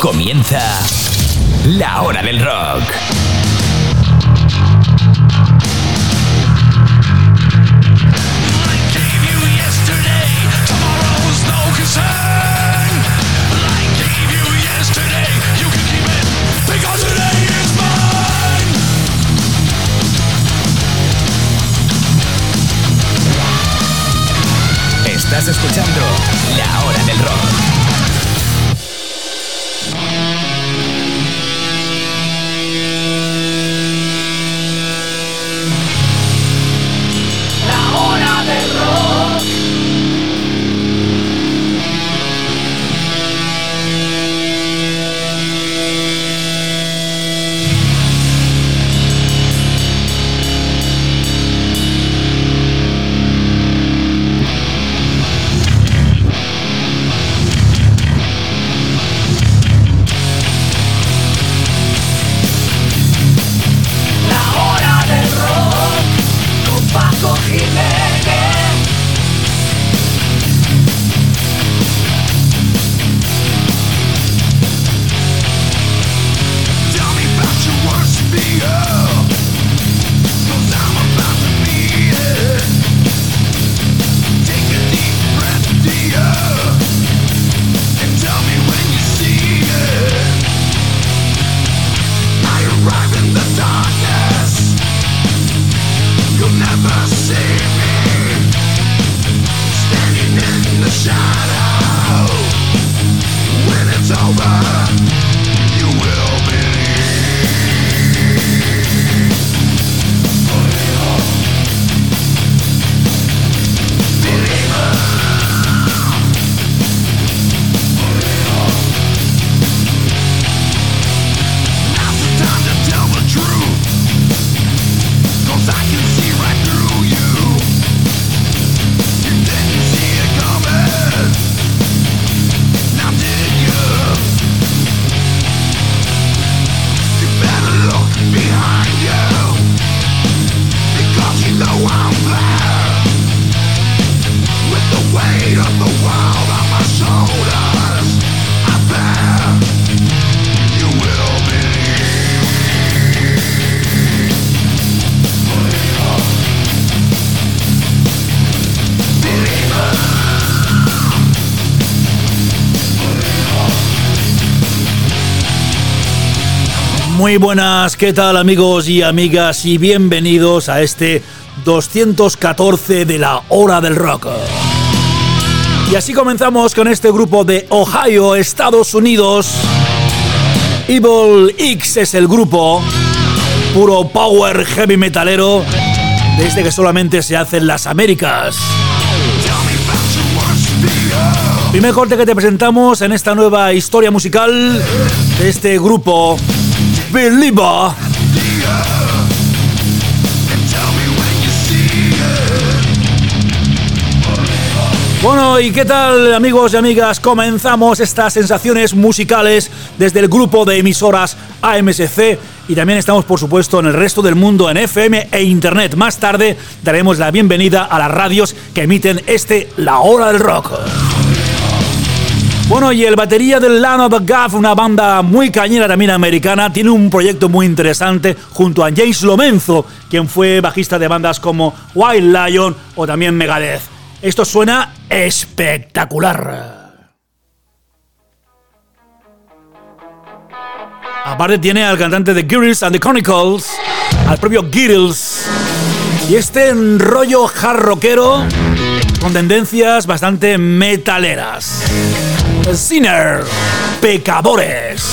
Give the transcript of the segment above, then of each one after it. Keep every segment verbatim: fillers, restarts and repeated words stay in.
Comienza La Hora del Rock. Estás escuchando La Hora del Rock. Muy buenas, ¿qué tal amigos y amigas? Y bienvenidos a este doscientos catorce de la Hora del Rock. Y así comenzamos con este grupo de Ohio, Estados Unidos. Evil X es el grupo, puro power heavy metalero, desde que solamente se hace en las Américas. Primer corte que te presentamos en esta nueva historia musical de este grupo, Believer. Bueno, ¿y qué tal amigos y amigas? Comenzamos estas sensaciones musicales desde el grupo de emisoras A M S C y también estamos por supuesto en el resto del mundo en F M e Internet. Más tarde daremos la bienvenida a las radios que emiten este La Hora del Rock. Bueno, y el batería del Land of the Gaff, una banda muy cañera también americana, tiene un proyecto muy interesante junto a James Lomenzo, quien fue bajista de bandas como White Lion o también Megadeth. Esto suena espectacular. Aparte tiene al cantante de Girls and the Chronicles, al propio Girls, y este rollo hard rockero con tendencias bastante metaleras. Sinner, Pecadores.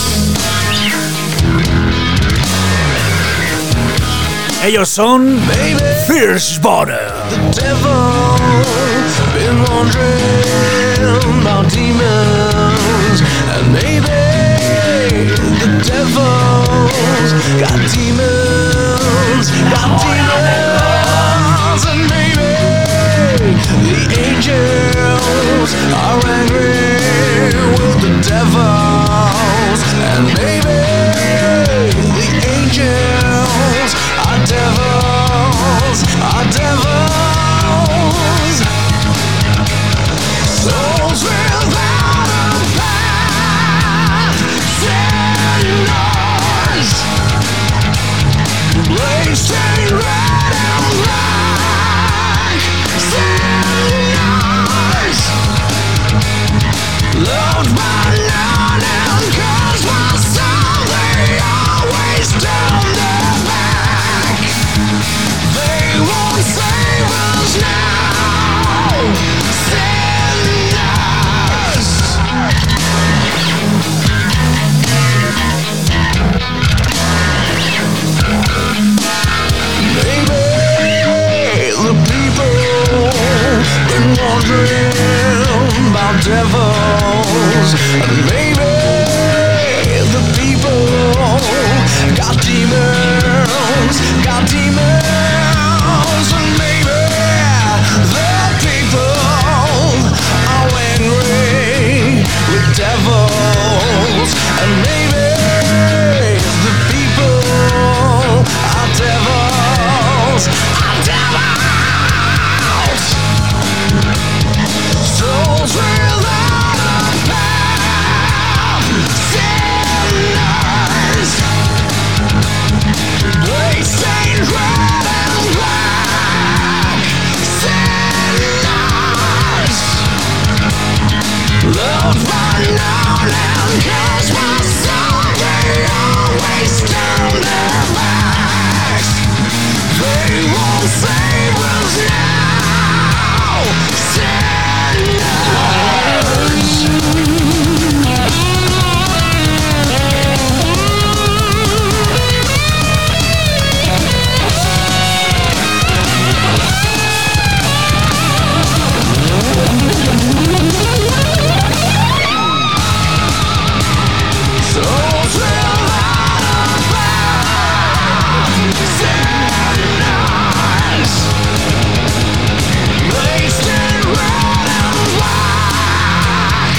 Ellos son Fierce Border. The devil's been wandering about demons, and maybe the devil's got demons, got demons, and maybe the angels are angry with the devils, and maybe the angels are devils, are devils. Devils, and maybe the people got demons, got demons, and maybe the people are angry with devils, and maybe the people are devils, are devils, souls without a path, sinners, they stained red and black, sinners, loved by none and cursed by some, they always turn their backs, they won't save us now, sinners. Souls without a path, sinners, placed in red and black,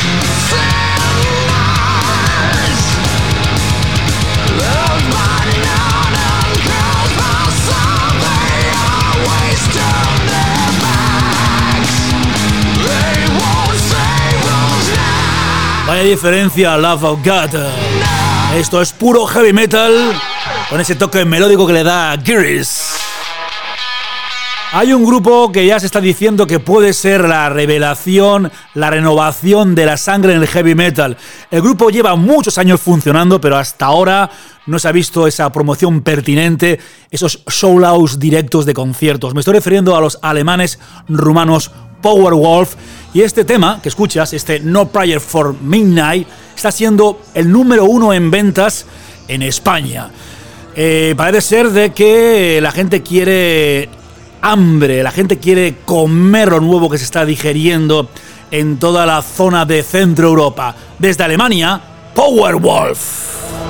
sinners, loved by none and cursed by some, they always turn their backs, they won't save us now. Vaya diferencia, Love of God. Esto es puro heavy metal con ese toque melódico que le da Gears. Hay un grupo que ya se está diciendo que puede ser la revelación, la renovación de la sangre en el heavy metal. El grupo lleva muchos años funcionando, pero hasta ahora no se ha visto esa promoción pertinente, esos show-outs directos de conciertos. Me estoy refiriendo a los alemanes rumanos Powerwolf, y este tema que escuchas, este No Prayer for Midnight, está siendo el número uno en ventas en España. Eh, parece ser de que la gente quiere hambre, la gente quiere comer lo nuevo que se está digeriendo en toda la zona de Centro Europa. Desde Alemania, Powerwolf.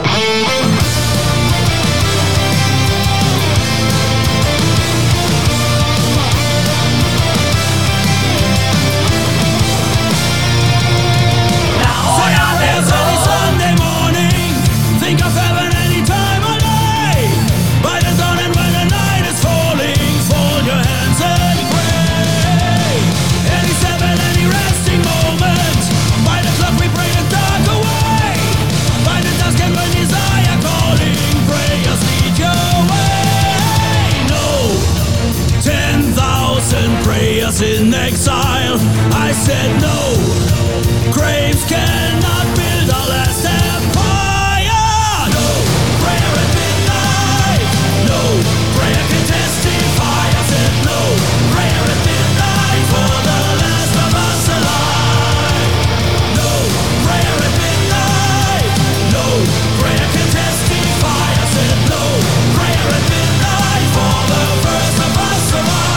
In exile, I said no. Graves cannot build a last empire. No prayer at midnight. No prayer can testify. I said no prayer at midnight for the last of us alive. No prayer at midnight. No prayer can testify. I said no prayer at midnight for the first of us alive.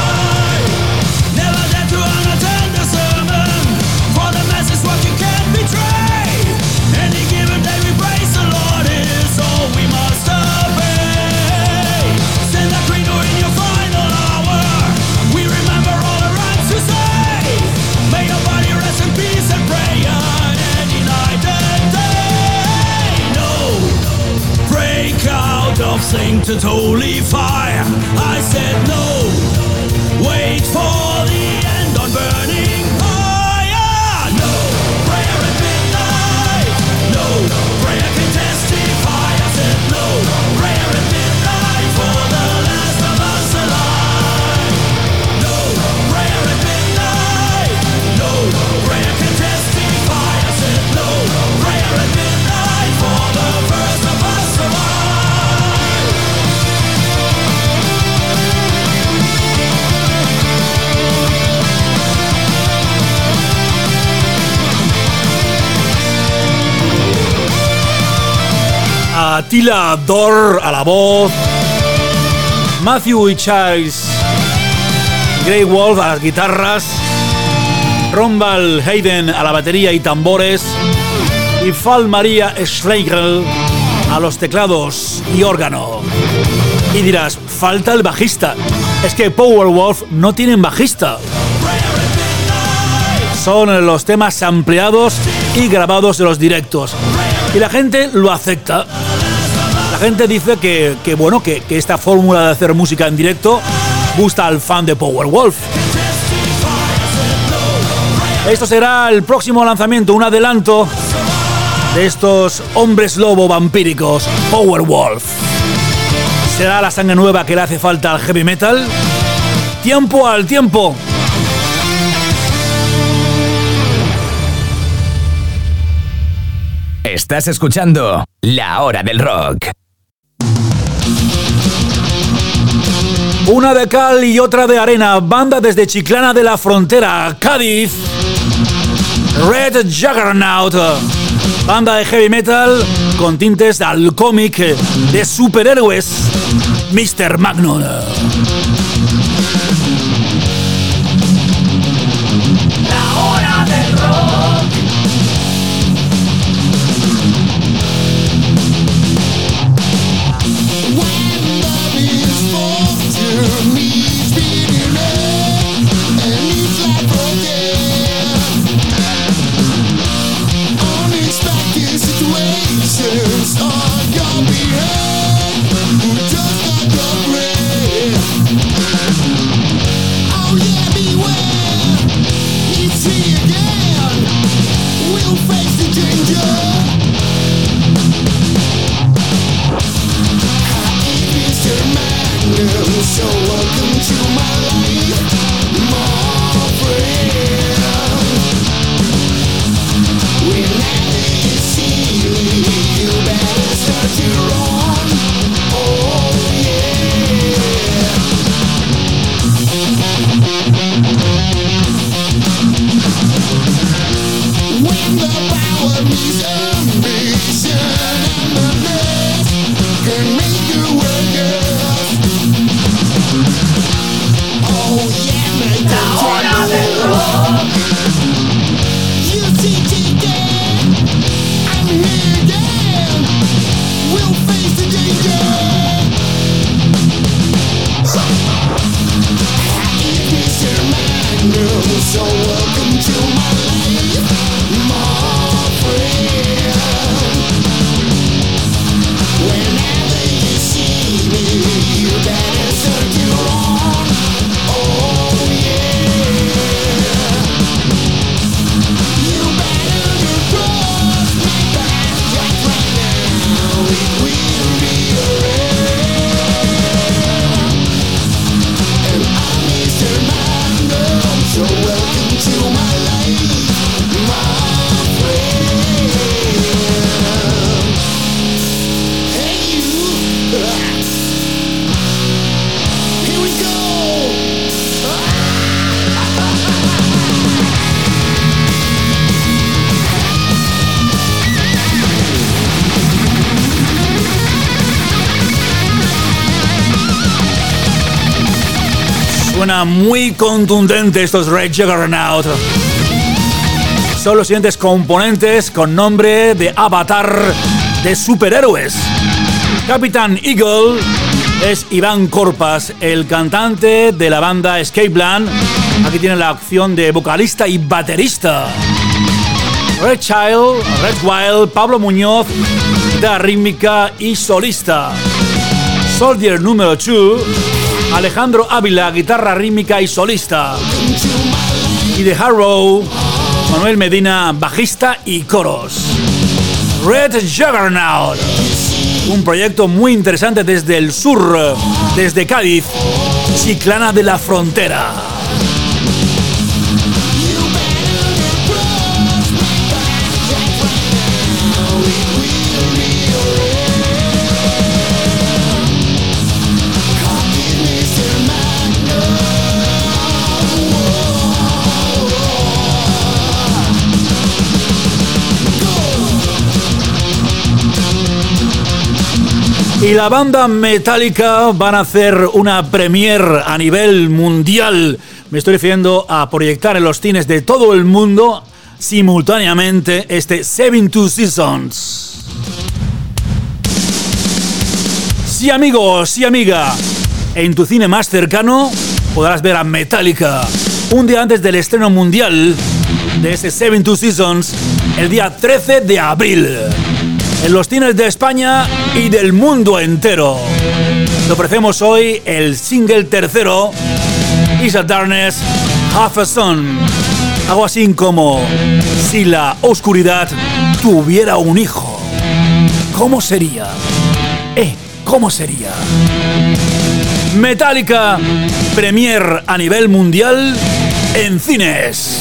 Sing to holy fire. I said no. Wait for the end on burning fire. No prayer at midnight. No prayer can testify. I said no prayer at midnight for the last of us alive. No prayer at midnight. No prayer can testify. I said Attila Dorr a la voz, Matthew y Charles Grey Wolf a las guitarras, Ronald Hayden a la batería y tambores y Fall Maria Schlegel a los teclados y órgano. Y dirás, falta el bajista. Es que Powerwolf no tienen bajista. Son los temas ampliados y grabados de los directos. Y la gente lo acepta. La gente dice que, que bueno, que, que esta fórmula de hacer música en directo gusta al fan de Powerwolf. Esto será el próximo lanzamiento, un adelanto de estos hombres lobo vampíricos, Powerwolf. ¿Será la sangre nueva que le hace falta al heavy metal? Tiempo al tiempo. Estás escuchando La Hora del Rock. Una de cal y otra de arena, banda desde Chiclana de la Frontera, Cádiz, Red Juggernaut, banda de heavy metal con tintes al cómic de superhéroes, mister Magnum. So welcome to my life, my friend. Whenever you see me, you better start to run. Oh yeah. When the power meets ambition and the best can make you work it. Oh yeah, make the hora del rock. You teach again, I'm here again. We'll face the danger. Hi, mister Magnum, so welcome to my life, my friend. Whenever you see me, you better start to run. Oh yeah. You better cross my path just right now. It will be alright. And I'm mister Magnum, so welcome to my life, my friend. Hey you. Here we go. Suena muy contundente estos Red Juggernaut. Son los siguientes componentes con nombre de avatar de superhéroes. Capitán Eagle es Iván Corpas, el cantante de la banda Escape Plan. Aquí tiene la opción de vocalista y baterista. Red Child, Red Wild, Pablo Muñoz, guitarra rítmica y solista. Soldier número dos, Alejandro Ávila, guitarra rítmica y solista. Y de Harrow, Manuel Medina, bajista y coros. Red Juggernaut, un proyecto muy interesante desde el sur, desde Cádiz, Chiclana de la Frontera. Y la banda Metallica van a hacer una premiere a nivel mundial. Me estoy refiriendo a proyectar en los cines de todo el mundo simultáneamente este seventy-two Seasons. Sí, amigo, sí, amiga. En tu cine más cercano podrás ver a Metallica un día antes del estreno mundial de este seventy-two Seasons, el día trece de abril. En los cines de España y del mundo entero. Te ofrecemos hoy el single tercero, Is a Darkness, Half a Sun. Algo así como si la oscuridad tuviera un hijo. ¿Cómo sería? Eh, ¿cómo sería? Metallica, premier a nivel mundial en cines.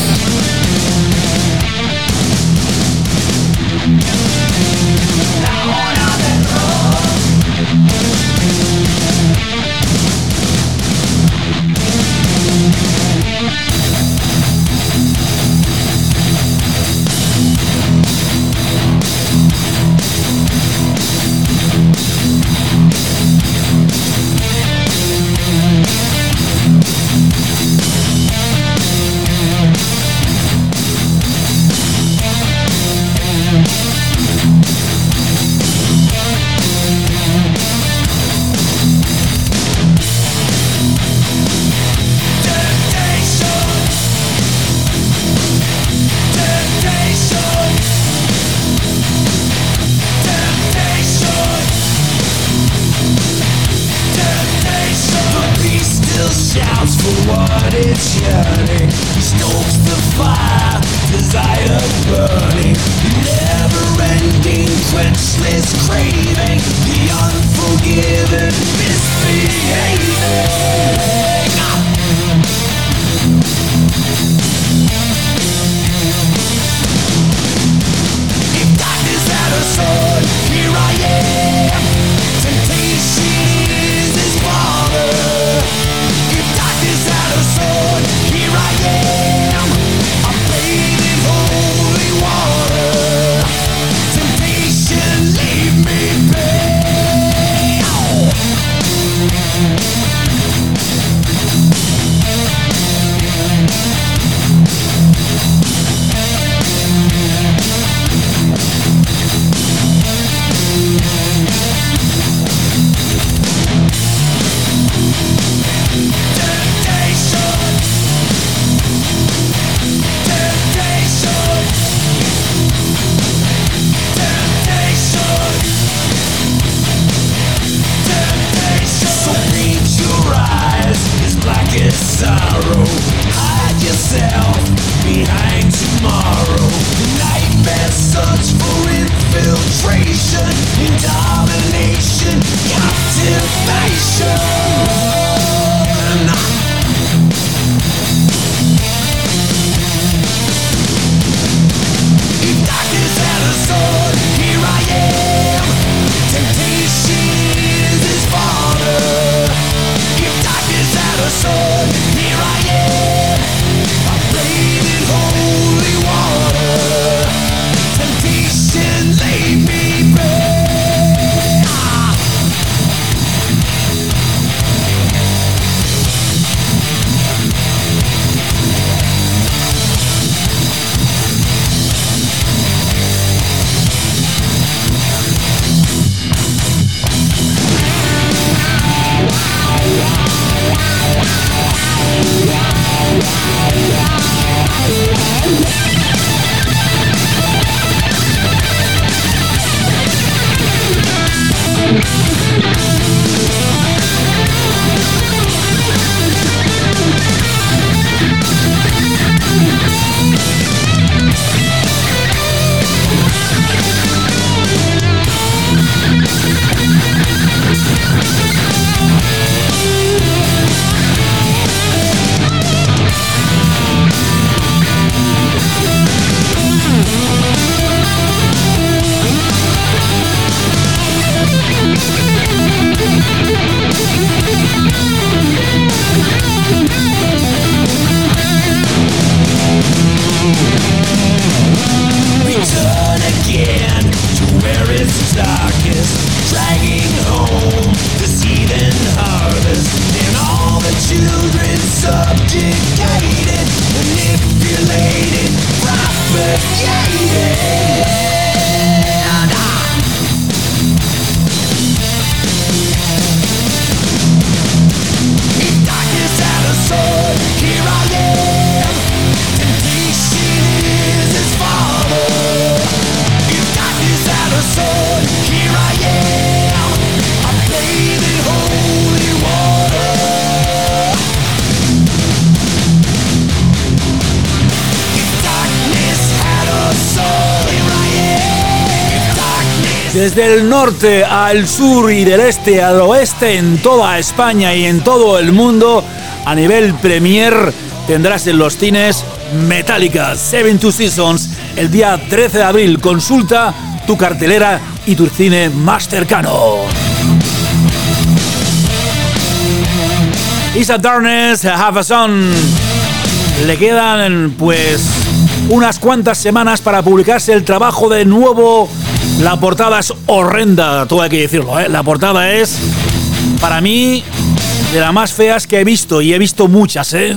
return again to where it's darkest, dragging home the seething harvest, and all the children subjugated, manipulated, propagated. If darkness had a sword, here I am. Temptation is its father. If darkness had a sword, here I am. I'm bathed in holy water. If darkness had a sword, here I am. If darkness... Desde el norte al sur y del este al oeste, en toda España y en todo el mundo, a nivel premier, tendrás en los cines Metallica Seven Two Seasons el día trece de abril. Consulta tu cartelera y tu cine más cercano. Is a Darkness, Have a Son. Le quedan pues unas cuantas semanas para publicarse el trabajo de nuevo. La portada es horrenda, todo hay que decirlo, ¿eh? La portada es, para mí, de las más feas que he visto, y he visto muchas, ¿eh?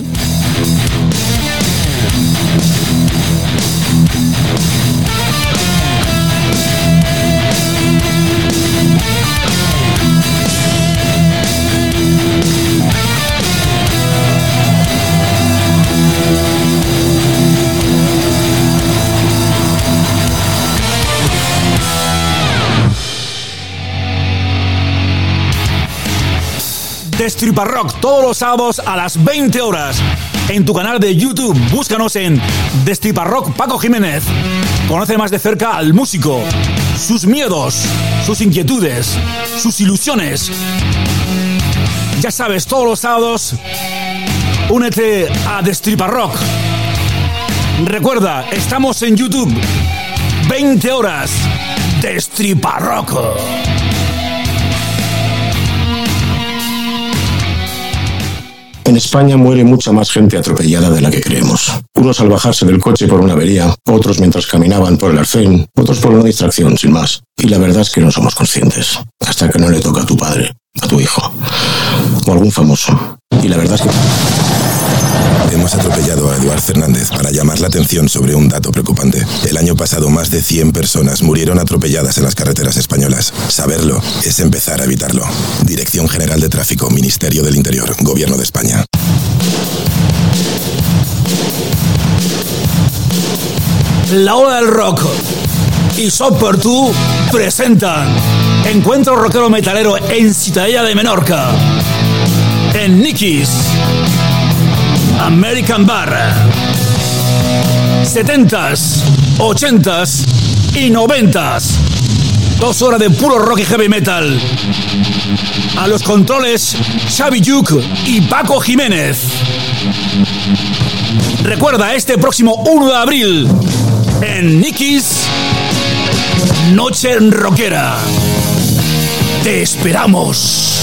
Destripa Rock todos los sábados a las veinte horas en tu canal de YouTube. Búscanos en Destripa Rock Paco Jiménez. Conoce más de cerca al músico, sus miedos, sus inquietudes, sus ilusiones. Ya sabes, todos los sábados únete a Destripa Rock. Recuerda, estamos en YouTube. veinte horas. Destripa Rock. En España muere mucha más gente atropellada de la que creemos. Unos al bajarse del coche por una avería, otros mientras caminaban por el arcén, otros por una distracción, sin más. Y la verdad es que no somos conscientes, hasta que no le toca a tu padre, a tu hijo, o algún famoso. Y la verdad es que... Hemos atropellado a Eduard Fernández para llamar la atención sobre un dato preocupante. El año pasado más de cien personas murieron atropelladas en las carreteras españolas. Saberlo es empezar a evitarlo. Dirección General de Tráfico, Ministerio del Interior, Gobierno de España. La Hora del Rock y Super two presentan Encuentro Rockero Metalero en Ciutadella de Menorca, en Nicky's American Bar. setentas, ochentas y noventas. Dos horas de puro rock y heavy metal. A los controles, Xavi Yuk y Paco Jiménez. Recuerda, este próximo uno de abril, en Nicky's Noche Rockera. Te esperamos.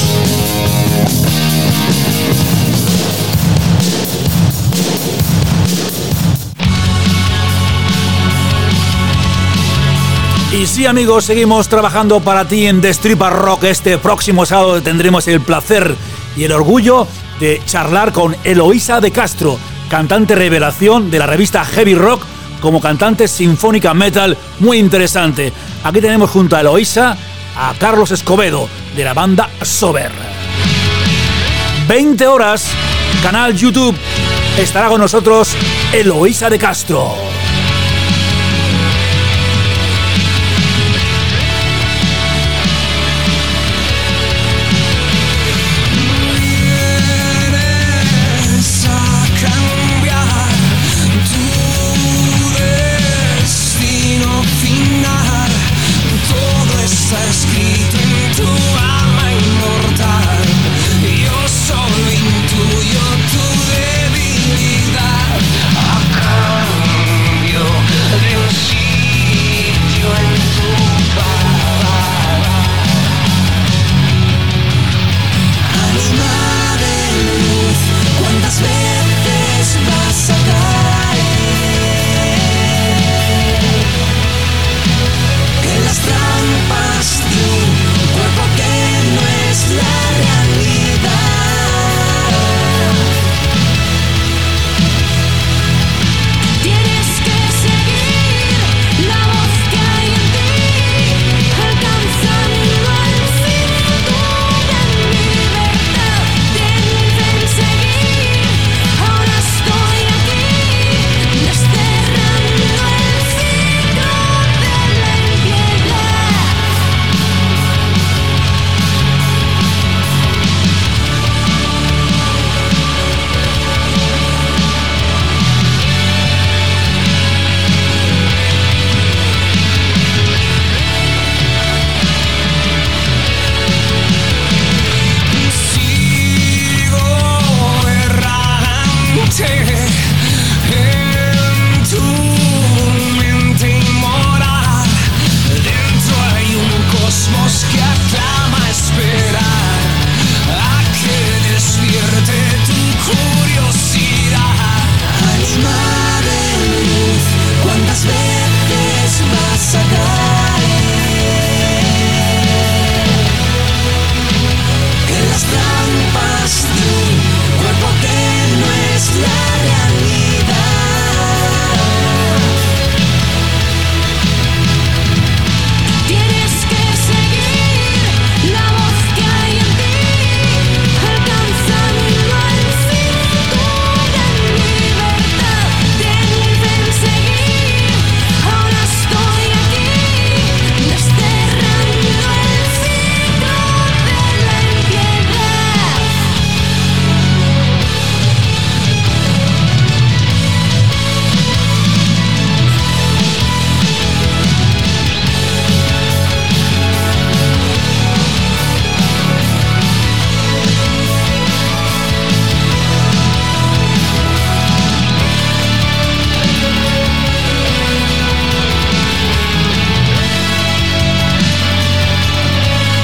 Y sí, amigos, seguimos trabajando para ti en Destripa Rock. Este próximo sábado tendremos el placer y el orgullo de charlar con Eloísa de Castro, cantante revelación de la revista Heavy Rock, como cantante sinfónica metal muy interesante. Aquí tenemos junto a Eloísa a Carlos Escobedo, de la banda Sober. veinte horas, canal YouTube, estará con nosotros Eloísa de Castro. Yo solo intuyo tu debilidad. Acá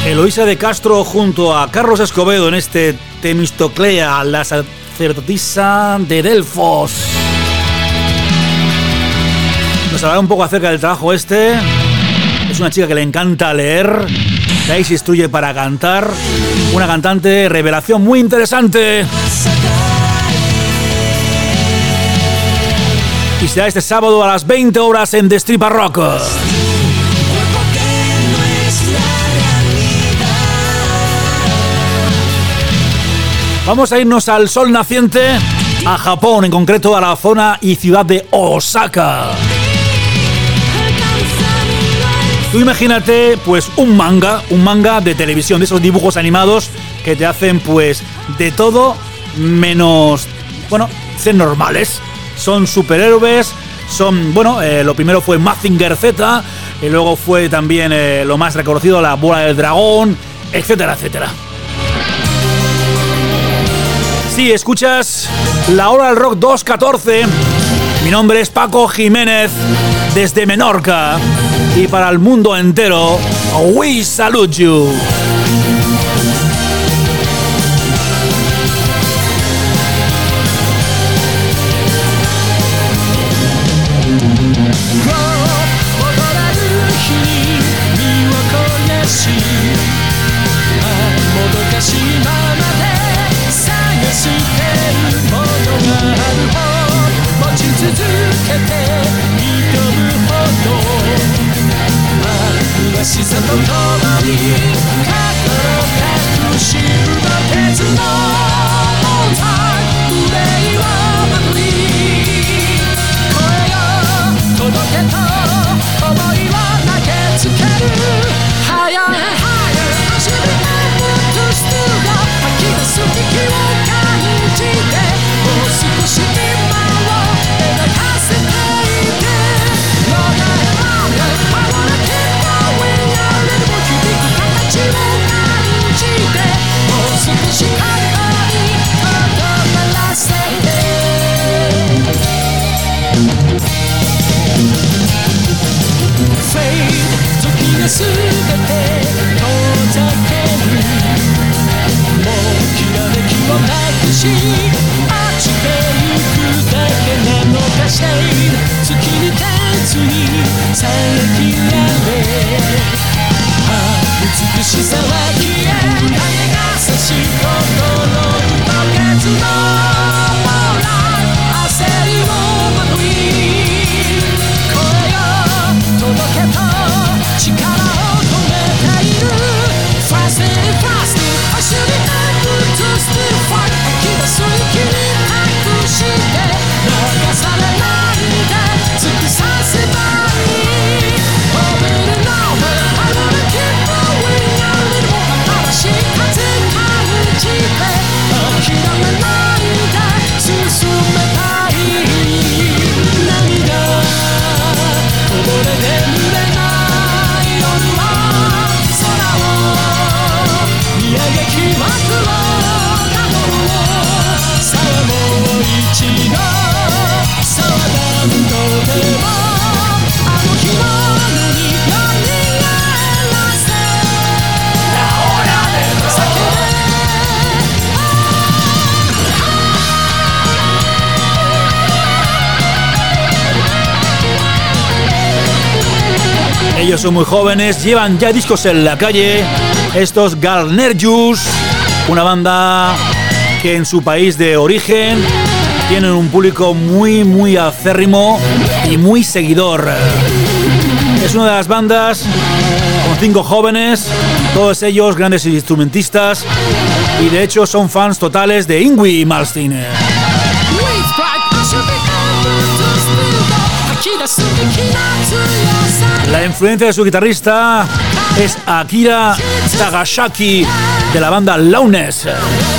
Eloísa de Castro junto a Carlos Escobedo en este Temistoclea, la sacerdotisa de Delfos. Nos hablará un poco acerca del trabajo este. Es una chica que le encanta leer, de ahí se instruye para cantar. Una cantante, revelación muy interesante. Y será este sábado a las veinte horas en Destripa Rock. Vamos a irnos al sol naciente, a Japón, en concreto a la zona y ciudad de Osaka. Tú imagínate, pues, un manga, un manga de televisión, de esos dibujos animados que te hacen, pues, de todo menos, bueno, ser normales. Son superhéroes, son, bueno, eh, lo primero fue Mazinger Z, y luego fue también eh, lo más reconocido, la bola del dragón, etcétera, etcétera. Sí, escuchas La Hora del Rock dos catorce. Mi nombre es Paco Jiménez, desde Menorca. Y para el mundo entero, we salute you. Ellos son muy jóvenes, llevan ya discos en la calle. Estos Garner Juice, una banda que en su país de origen tienen un público muy, muy acérrimo y muy seguidor. Es una de las bandas con cinco jóvenes, todos ellos grandes instrumentistas, y de hecho son fans totales de Yngwie Malmsteen. La influencia de su guitarrista es Akira Tagashaki, de la banda Lowness.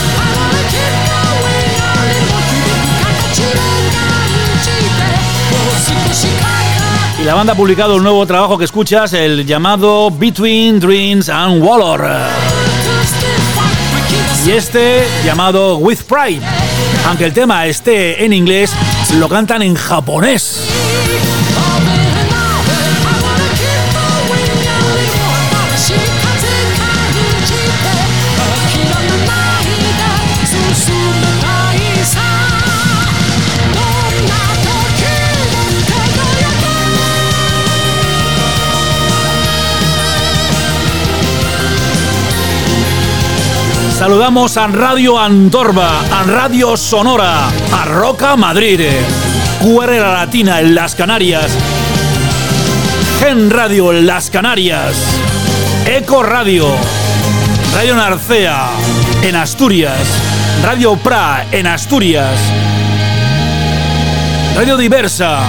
Y la banda ha publicado un nuevo trabajo que escuchas, el llamado Between Dreams and Valor. Y este llamado With Pride. Aunque el tema esté en inglés, lo cantan en japonés. Saludamos a Radio Andorba, a Radio Sonora, a Roca Madrid, Q R Latina en las Canarias, Gen Radio en las Canarias, Eco Radio, Radio Narcea en Asturias, Radio Pra en Asturias, Radio Diversa,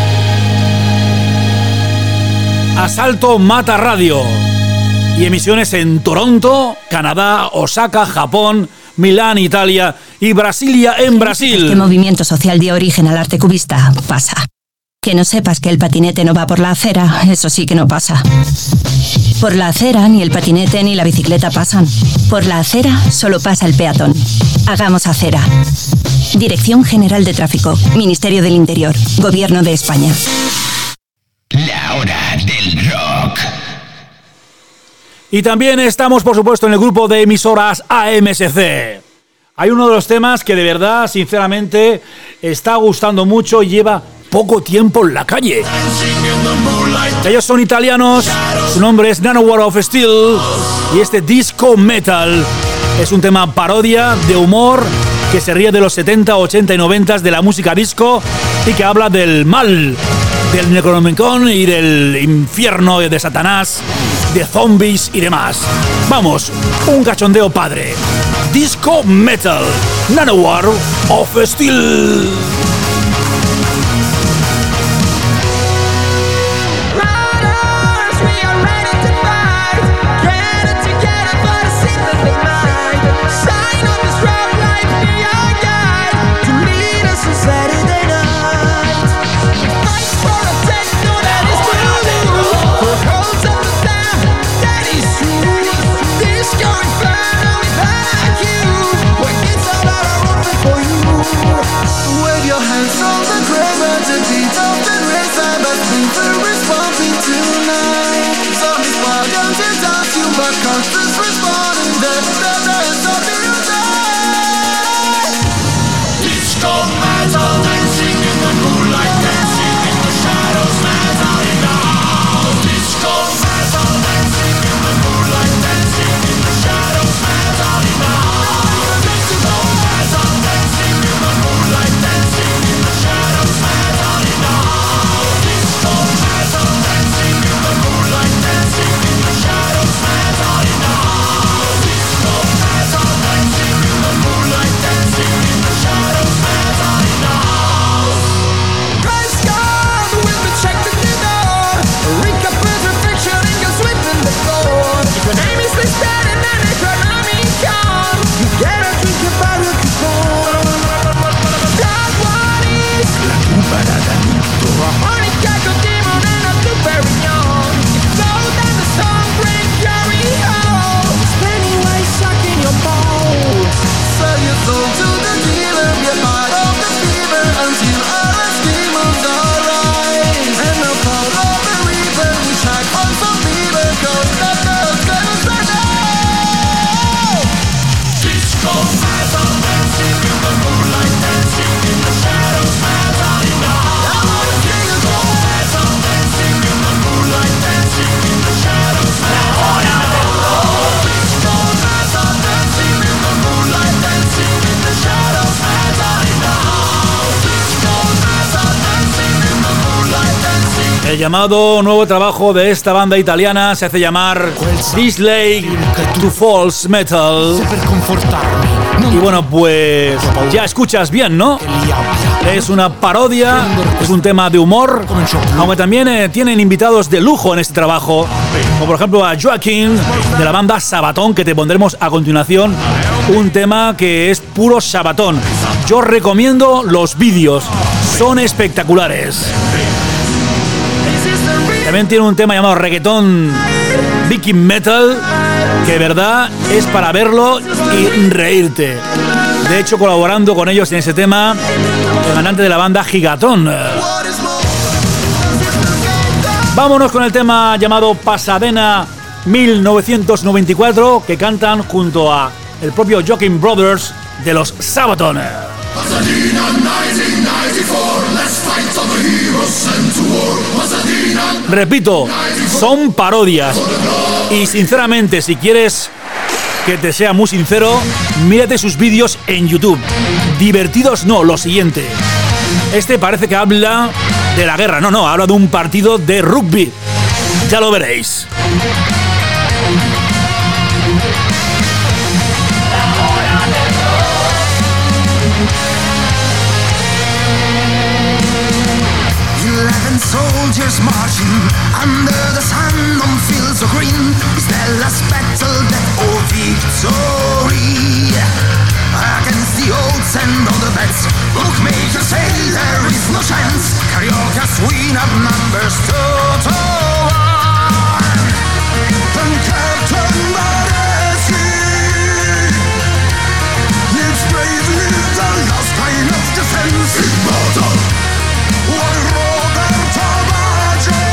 Asalto Mata Radio y emisiones en Toronto, Canadá, Osaka, Japón, Milán, Italia y Brasilia en Brasil. ¿Qué movimiento social dio origen al arte cubista? Pasa. Que no sepas que el patinete no va por la acera, eso sí que no pasa. Por la acera ni el patinete ni la bicicleta pasan. Por la acera solo pasa el peatón. Hagamos acera. Dirección General de Tráfico, Ministerio del Interior, Gobierno de España. La hora del rock. Y también estamos, por supuesto, en el grupo de emisoras A M S C. Hay uno de los temas que de verdad, sinceramente, está gustando mucho y lleva poco tiempo en la calle. Ellos son italianos, su nombre es Nanowar of Steel y este disco metal es un tema parodia de humor que se ríe de los setenta, ochenta y noventa de la música disco y que habla del mal, del Necronomicon y del infierno de Satanás, de zombies y demás. Vamos, un cachondeo padre. Disco metal, Nanowar of Steel. El llamado nuevo trabajo de esta banda italiana se hace llamar This Lake to False Metal. Y bueno, pues ya escuchas bien, ¿no? Es una parodia, es un tema de humor, aunque también eh, tienen invitados de lujo en este trabajo, como por ejemplo a Joaquín de la banda Sabatón, que te pondremos a continuación un tema que es puro Sabatón. Yo recomiendo los vídeos, son espectaculares. También tiene un tema llamado Reggaetón Viking Metal, que de verdad es para verlo y reírte. De hecho, colaborando con ellos en ese tema, el cantante de la banda Gigatón. Vámonos con el tema llamado Pasadena mil novecientos noventa y cuatro, que cantan junto a el propio Joaquin Brothers de los Sabaton. Repito, son parodias y sinceramente, si quieres que te sea muy sincero, mírate sus vídeos en YouTube. Divertidos no, lo siguiente. Este parece que habla de la guerra. No, no, habla de un partido de rugby. Ya lo veréis. Eleven soldiers marching under the sun on fields of green. Is their last battle, death or victory? Against the odds and all the bets, bookmakers say there is no chance. Cariocas win up numbers two to one. And Captain Baresi lives bravely the last line of defense. Immortal. While Roberto Baggio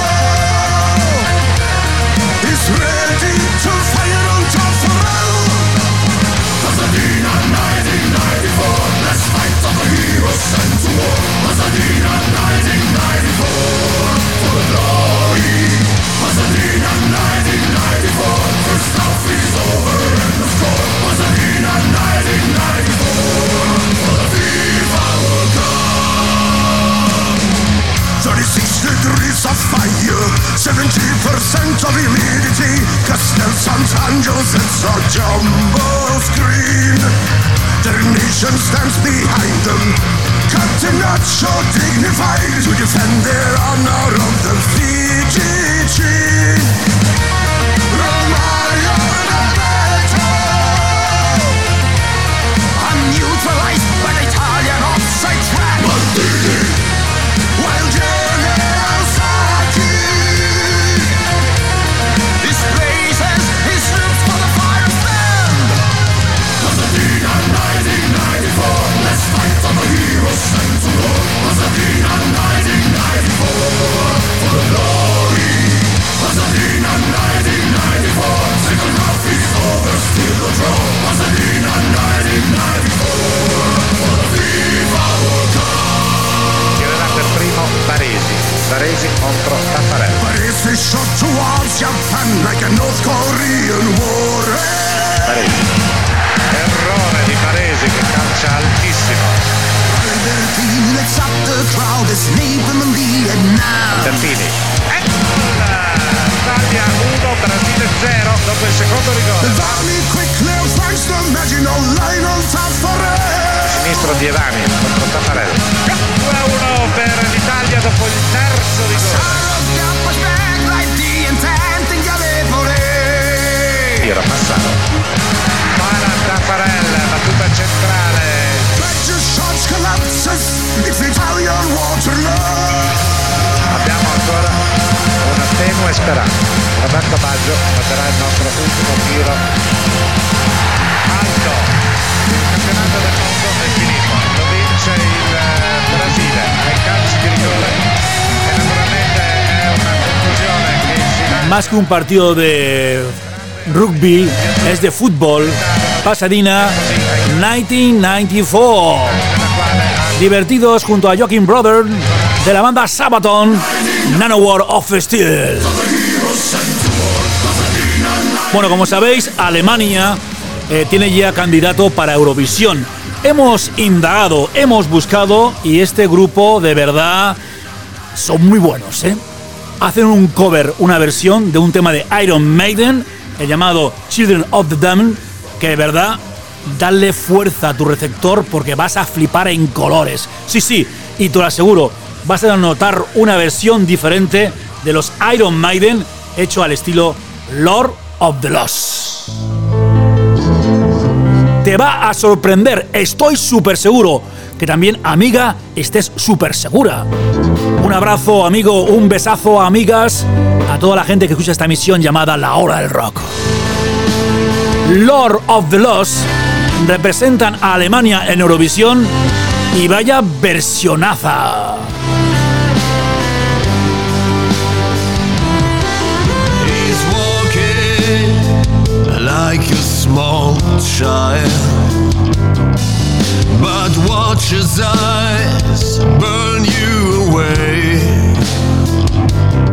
is ready to fire on Taffarel. Pasadena nineteen ninety-four, let's fight for the heroes sent to war. Pasadena nineteen ninety-four, for the glory. Pasadena nineteen ninety-four, first half is over and the score. Pasadena nineteen ninety-four, for the FIFA World Cup. thirty-six degrees of fire, seventy percent of humidity. Castel Sant'Angelo sets a jumbo screen. Their nation stands behind them, Catenaccio dignified to defend their honor of the Fiji. Romario Benedetto, unneutralized by the Italian offside trap. Maldini, while General Sacchi displaces his troops for the fire stand. Pasadena nineteen ninety-four, let's fight for the heroes sent to war. Pasadena nineteen ninety-four, for the glory. Pasadena nineteen ninety-four, second half is over, still a draw. Pasadena nineteen ninety-four, for the FIFA World Cup. Tirerà per primo Baresi. Baresi contro Taffarel. Baresi shot towards Japan like a North Korean warhead. Baresi. Errore di Baresi che calcia altissimo. Albertini lets up the crowd as Napalm and Vietnam. Albertini. Eccola! Italia uno, Brasile zero dopo il secondo rigore. The Valley quickly finds the marginal line on Taffarel. Sinistro Dievani contro Taffarel. due a uno per l'Italia dopo il terzo rigore. Tiro passato. Para Taffarel, battuta centrale. Abbiamo ancora una tenue speranza. Roberto Baggio batterà il nostro ultimo tiro alto. Il campionato del mondo è finito, lo vince il Brasile ai calci di rigore e naturalmente è una conclusione che si dà. Más que un partido de rugby, es de fútbol. Pasadena nineteen ninety-four. Divertidos junto a Joachim Brother de la banda Sabaton, Nanowar of Steel. Bueno, como sabéis, Alemania eh, tiene ya candidato para Eurovisión. Hemos indagado, hemos buscado y este grupo de verdad son muy buenos, ¿eh? Hacen un cover, una versión de un tema de Iron Maiden, el llamado Children of the Damned, que de verdad, dale fuerza a tu receptor porque vas a flipar en colores. Sí, sí, y te lo aseguro, vas a notar una versión diferente de los Iron Maiden hecho al estilo Lord of the Lost. Te va a sorprender, estoy súper seguro. Que también, amiga, estés súper segura. Un abrazo, amigo, un besazo, amigas, a toda la gente que escucha esta emisión llamada La Hora del Rock. Lord of the Lost representan a Alemania en Eurovisión y vaya versionaza. He's walking like a small child, but watch his eyes burn you away.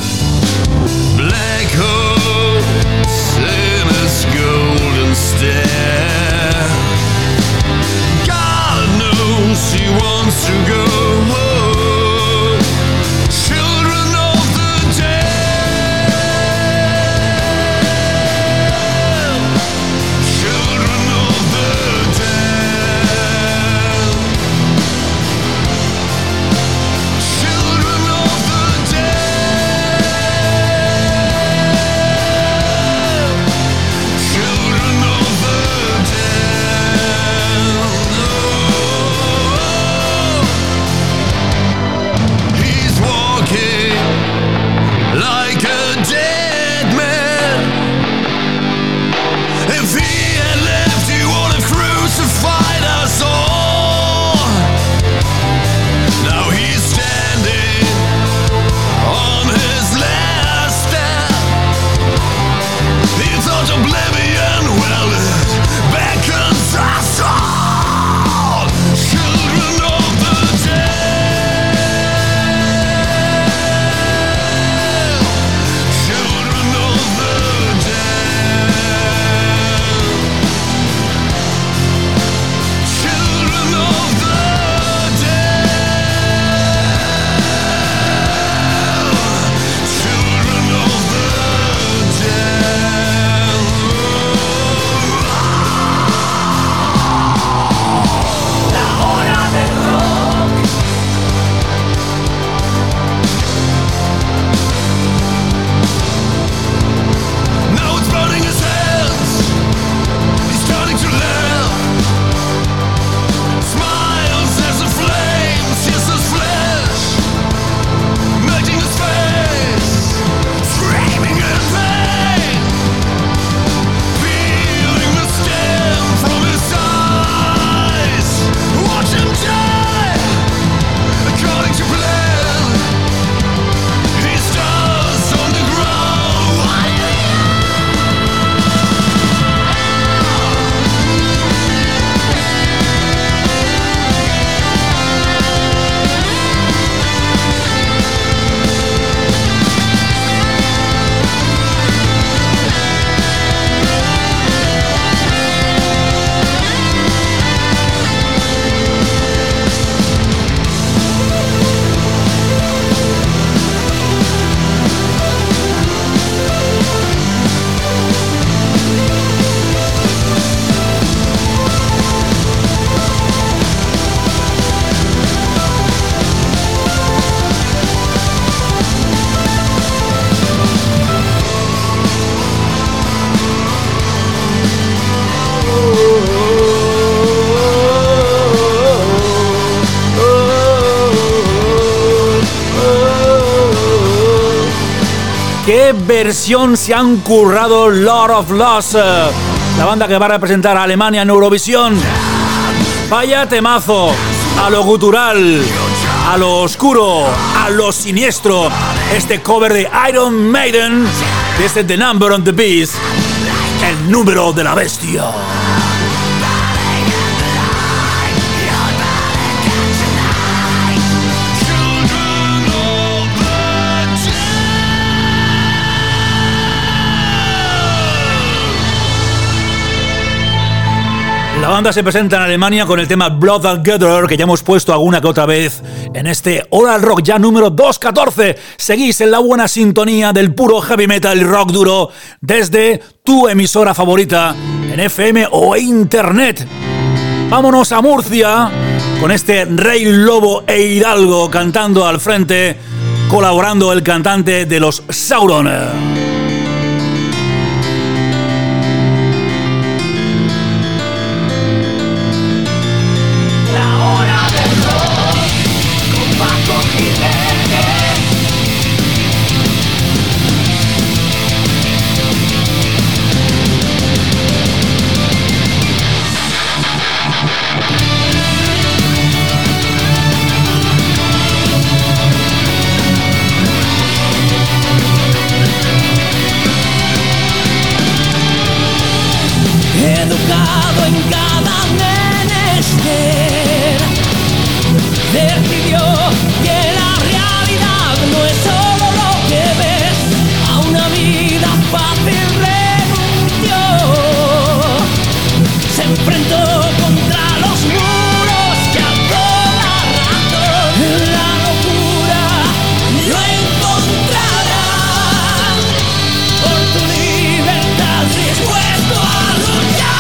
Black holes in his golden stare. ¿Qué versión se han currado Lord of Lost? La banda que va a representar a Alemania en Eurovisión. Vaya temazo, a lo gutural, a lo oscuro, a lo siniestro. Este cover de Iron Maiden, desde The Number on the Beast, el número de la bestia. La banda se presenta en Alemania con el tema Blood and Gutter, que ya hemos puesto alguna que otra vez en este Hora del Rock, ya número doscientos catorce. Seguís en la buena sintonía del puro heavy metal y rock duro desde tu emisora favorita en F M o internet. Vámonos a Murcia con este Rey Lobo e Hidalgo cantando al frente, colaborando el cantante de los Sauron. Educado en cada menester, decidió que la realidad no es solo lo que ves, a una vida fácil renunció, se enfrentó contra los muros que a toda razón en la locura lo encontrarás, por tu libertad dispuesto a luchar.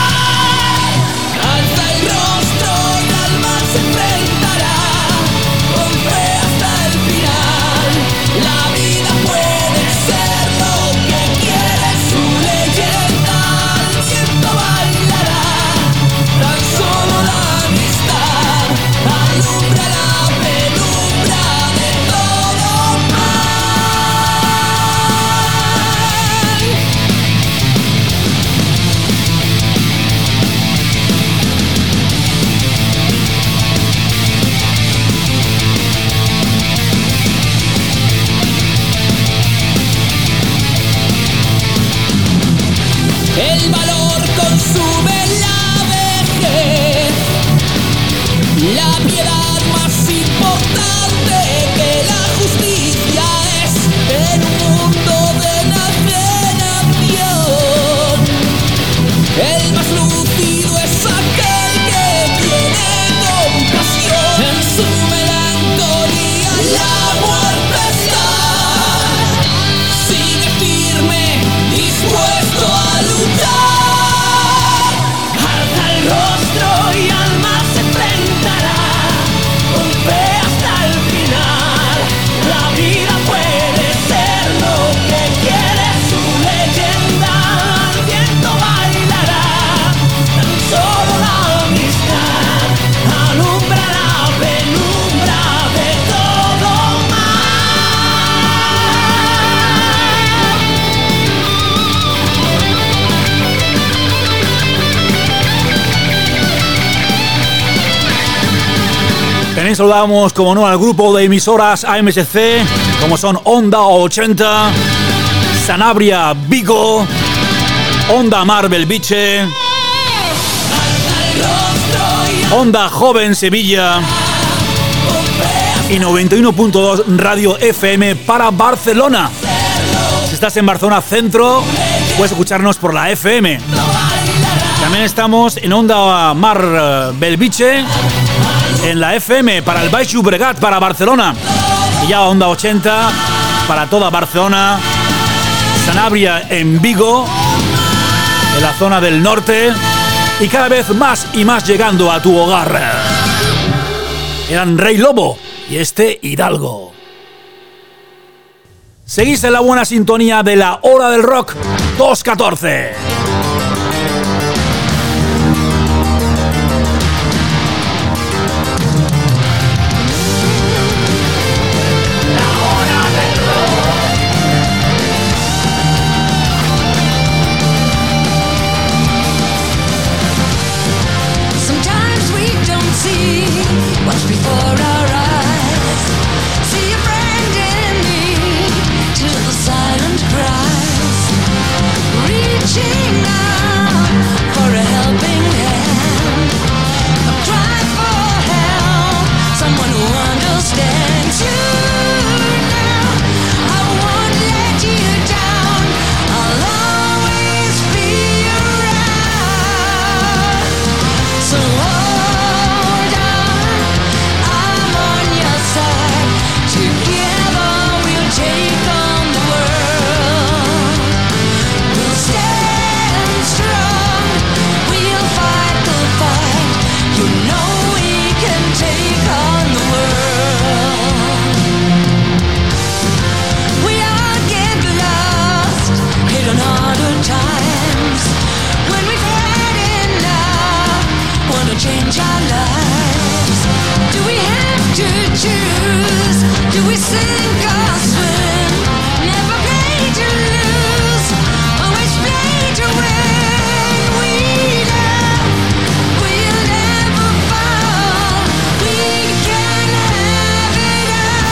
El valor consume la vejez, la piedad más importante que la justicia es en un mundo de nación. El más lúcido es aquel que tiene compasión, en su melancolía la muerte está, sigue firme, dispuesto a luchar, alza el rostro y alma se enfrentará, con fe hasta el final, la vida puede ser lo que quiere su leyenda, el viento bailará, tan solo la amistad alumbra la penumbra de todo mal. También saludamos, como no, al grupo de emisoras A M S C, como son Onda ochenta, Sanabria Vigo, Onda Marvel Biche, Onda Joven Sevilla y noventa y uno punto dos Radio F M para Barcelona. Si estás en Barcelona Centro, puedes escucharnos por la F M. También estamos en Onda Mar Belviche, en la F M para el Baix Llobregat, para Barcelona. Y ya Onda ochenta para toda Barcelona. Sanabria en Vigo, en la zona del norte. Y cada vez más y más llegando a tu hogar. Eran Rey Lobo y este Hidalgo. Seguís en la buena sintonía de la Hora del Rock doscientos catorce. reaching out for a helping hand. A cry for help, someone who understands you now. I won't let you down, I'll always be around. So hold on, I'm on your side. Together we'll take on the world. We'll stand strong, we'll fight the fight. You know we can take on the world. We all get lost, hidden harder times. When we've had enough, want to change our lives. Do we have to choose? Do we sink or swim? Never play to lose, always play to win. We know we'll never fall. We can have it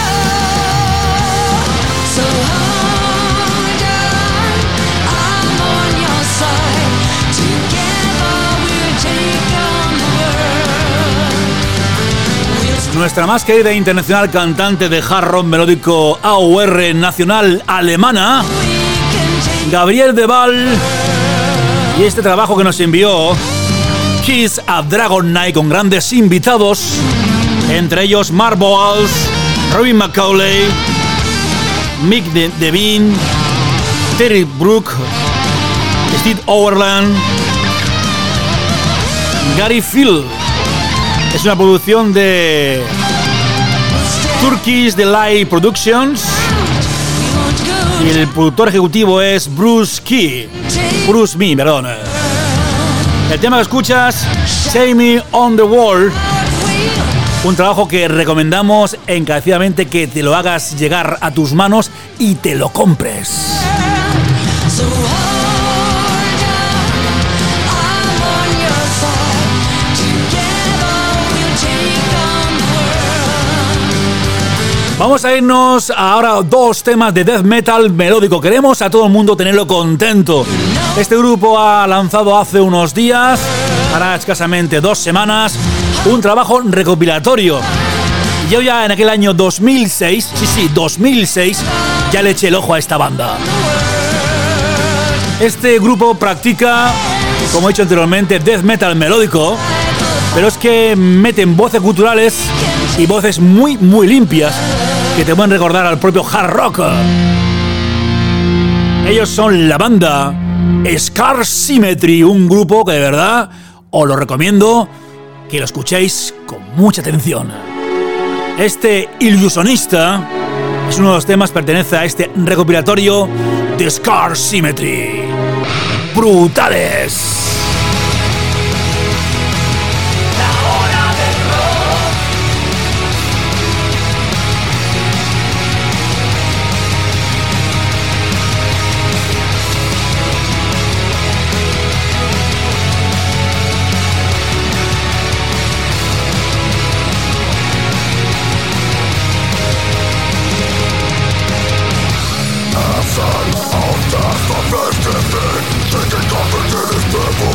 all. So hold on, I'm on your side. Together we'll take on the world. We'll Nuestra más querida e internacional cantante de hard rock melódico A O R nacional alemana, Gabrielle de Val, y este trabajo que nos envió Kiss a Dragon Night con grandes invitados, entre ellos Mark Bowles, Robin McAuley, Mick De- Devine, Terry Brook, Steve Overland, Gary Field. Es una producción de Turkish Delight Productions y el productor ejecutivo es Bruce Key. Bruce Me, perdón. El tema que escuchas, Take Me on the Wall, un trabajo que recomendamos encarecidamente que te lo hagas llegar a tus manos y te lo compres. So hold on, I'm on your side. Together we'll take on the world. Vamos a irnos ahora a dos temas de death metal melódico. Queremos a todo el mundo tenerlo contento. Este grupo ha lanzado hace unos días, hará escasamente dos semanas, un trabajo recopilatorio. Yo ya en aquel año dos mil seis, sí, sí, dos mil seis, ya le eché el ojo a esta banda. Este grupo practica, como he dicho anteriormente, death metal melódico, pero es que meten voces guturales y voces muy, muy limpias que te pueden recordar al propio hard rock. Ellos son la banda Scar Symmetry, un grupo que de verdad os lo recomiendo que lo escuchéis con mucha atención. Este ilusionista es uno de los temas que pertenece a este recopilatorio de Scar Symmetry. ¡Brutales! Taking comfort in his purple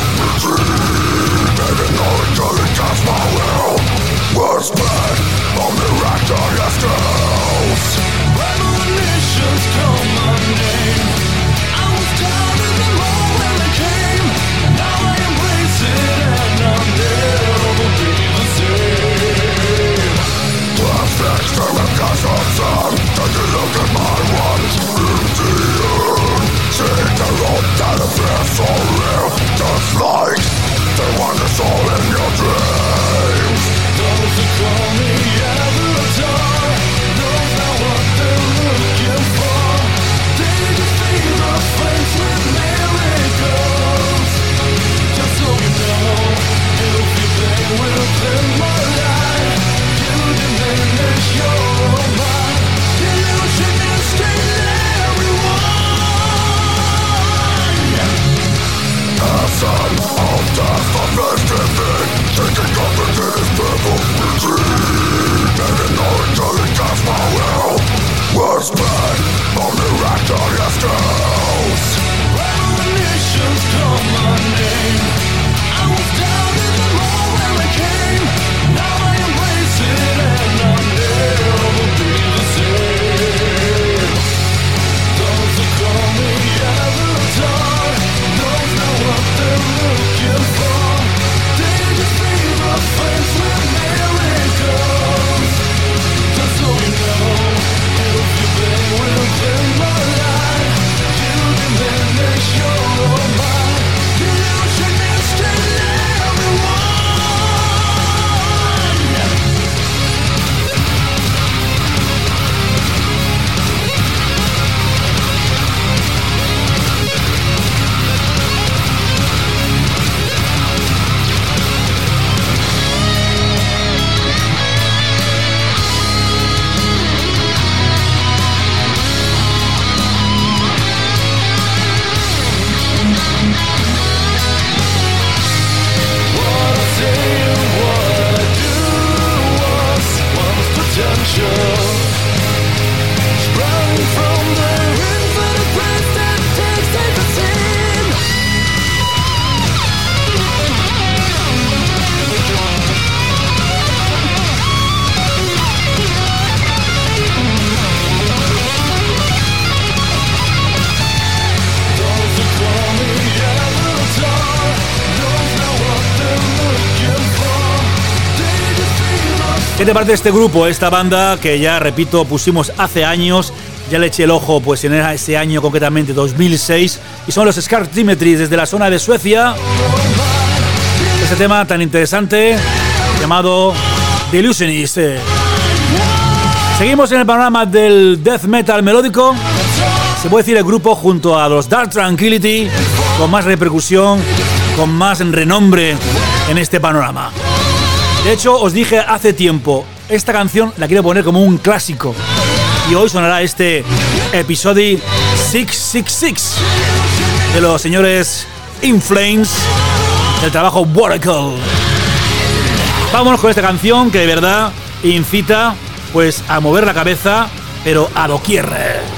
¿Qué te parece este grupo, esta banda que ya, repito, pusimos hace años? Ya le eché el ojo pues en ese año concretamente, dos mil seis, y son los Scar Symmetry desde la zona de Suecia. Este tema tan interesante llamado The Illusionist. Seguimos en el panorama del death metal melódico. Se puede decir el grupo junto a los Dark Tranquillity con más repercusión, con más renombre en este panorama. De hecho, os dije hace tiempo, esta canción la quiero poner como un clásico. Y hoy sonará este episodio seiscientos sesenta y seis de los señores In Flames, del trabajo Oracle. Vámonos con esta canción que de verdad incita pues a mover la cabeza, pero a doquier.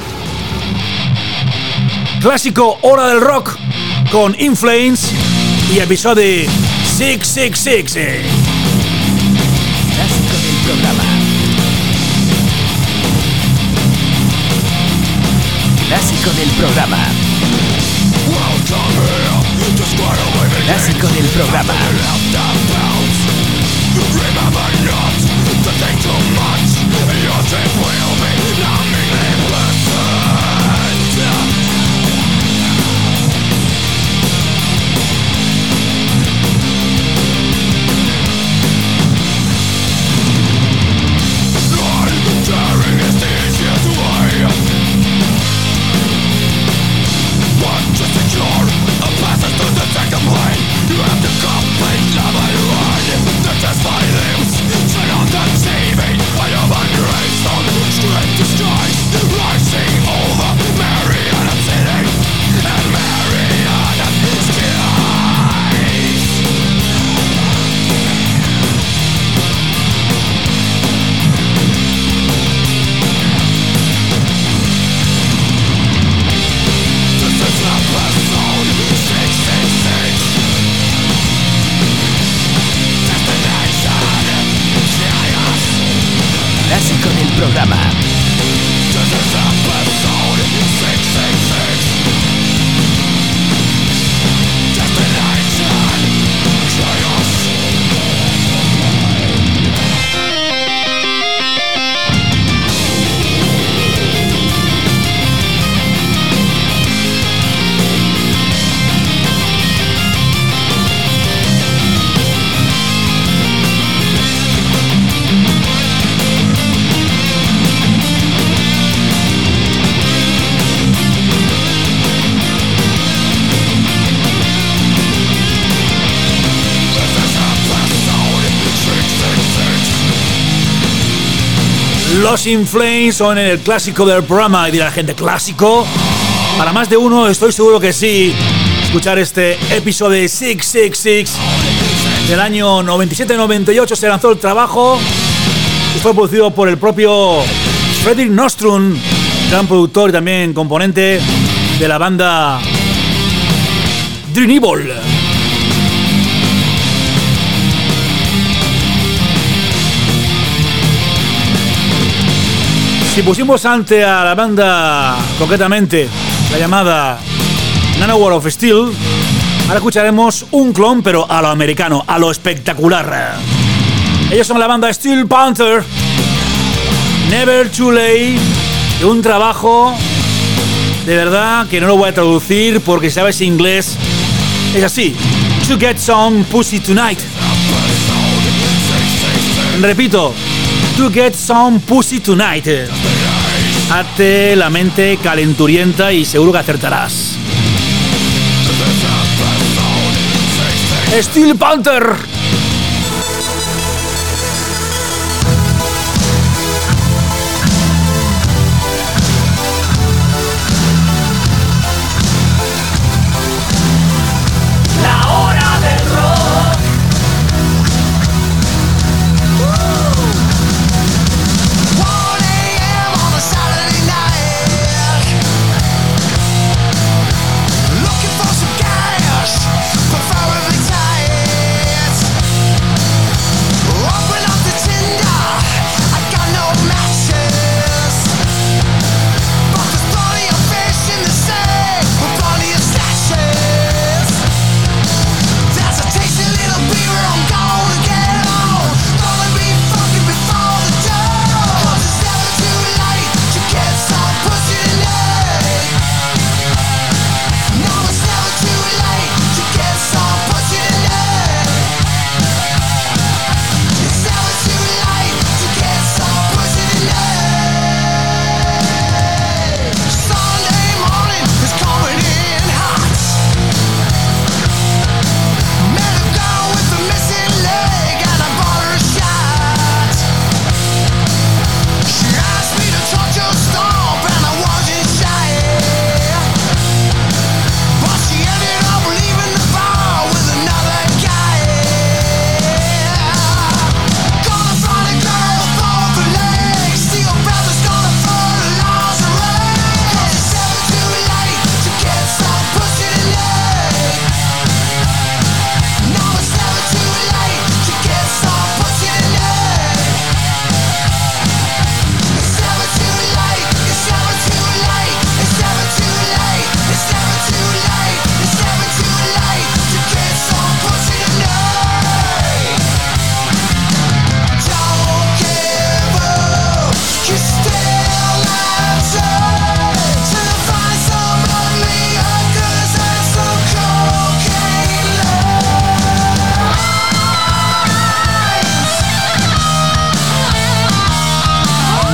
Clásico Hora del Rock con In Flames y episodio seiscientos sesenta y seis. Clásico del programa. Clásico del programa. Clásico del programa. Clásico del programa. Los In Flames son el clásico del programa. Y dirá la gente, ¿clásico? Para más de uno estoy seguro que sí. Escuchar este episodio seiscientos sesenta y seis del año noventa y siete noventa y ocho se lanzó el trabajo y fue producido por el propio Fredrik Nostrum, gran productor y también componente de la banda Dream Evil. Si pusimos ante a la banda, concretamente la llamada Nanowar of Steel, ahora escucharemos un clon, pero a lo americano, a lo espectacular. Ellos son la banda Steel Panther, Never Too Late, de un trabajo de verdad que no lo voy a traducir porque si sabes inglés es así: To Get Some Pussy Tonight. Repito, To Get Some Pussy Tonight. Hazte la mente calenturienta y seguro que acertarás. Steel Panther. Looking for some gas, preferably tired.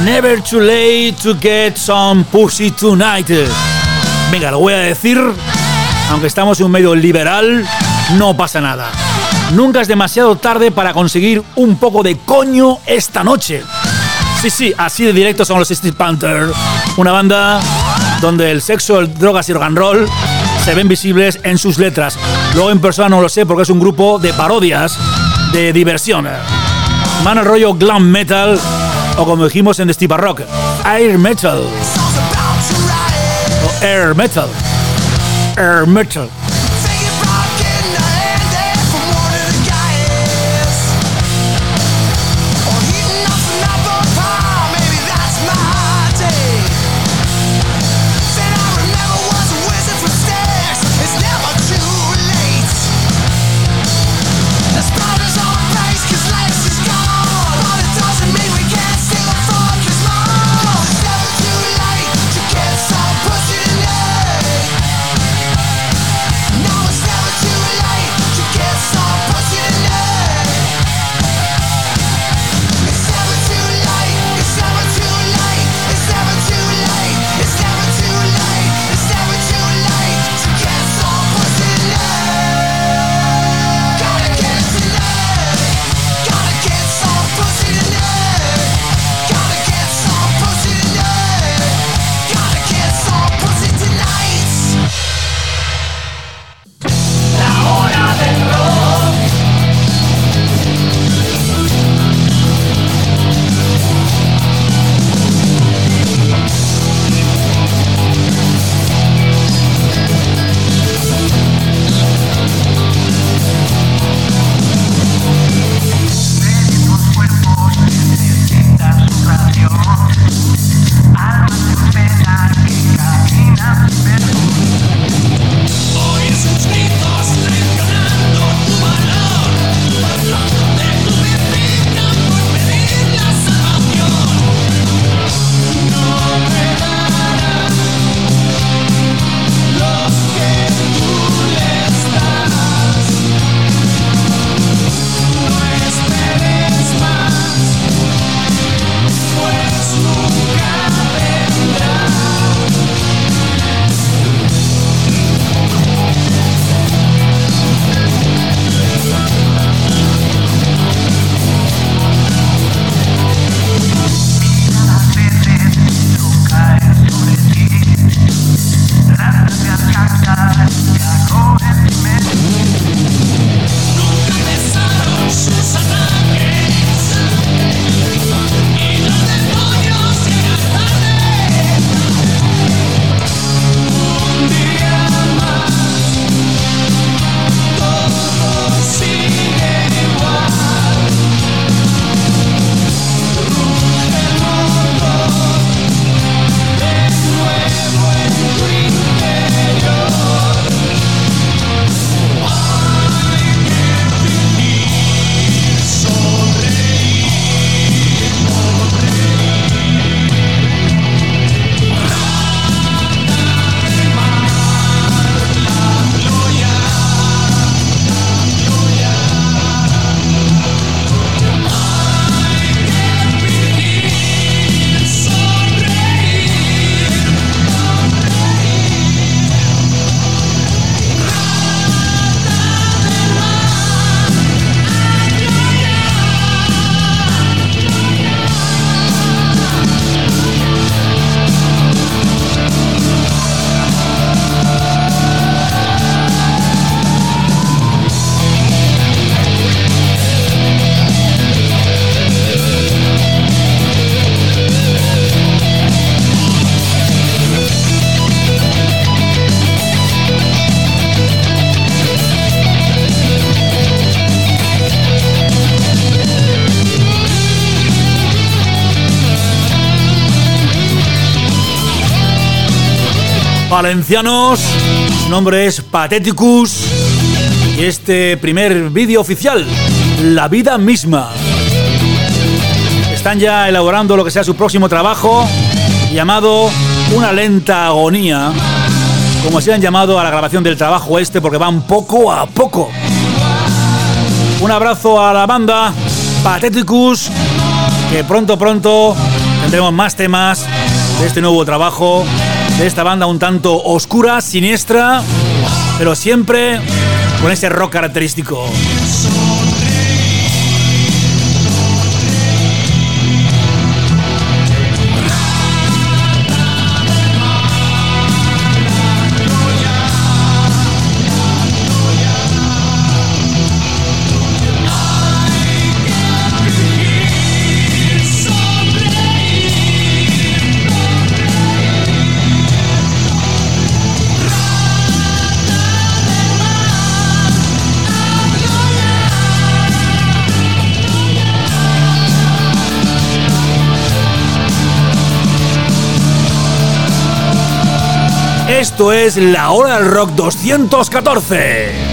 Never too late to get some pussy tonight. Venga, lo voy a decir, aunque estamos en un medio liberal, no pasa nada. Nunca es demasiado tarde para conseguir un poco de coño esta noche. Sí, sí, así de directo son los Steel Panther, una banda donde el sexo, el drogas y rock and roll se ven visibles en sus letras. Luego en persona no lo sé porque es un grupo de parodias, de diversión. Man al rollo glam metal o como dijimos en The Steve Rock, air metal o air metal, air metal. Valencianos, su nombre es Patheticus y este primer vídeo oficial, La vida misma. Están ya elaborando lo que sea su próximo trabajo, llamado Una lenta agonía, como se han llamado a la grabación del trabajo este, porque van poco a poco. Un abrazo a la banda Patheticus, que pronto pronto tenemos más temas de este nuevo trabajo, de esta banda un tanto oscura, siniestra, pero siempre con ese rock característico. Esto es La Hora del Rock doscientos catorce.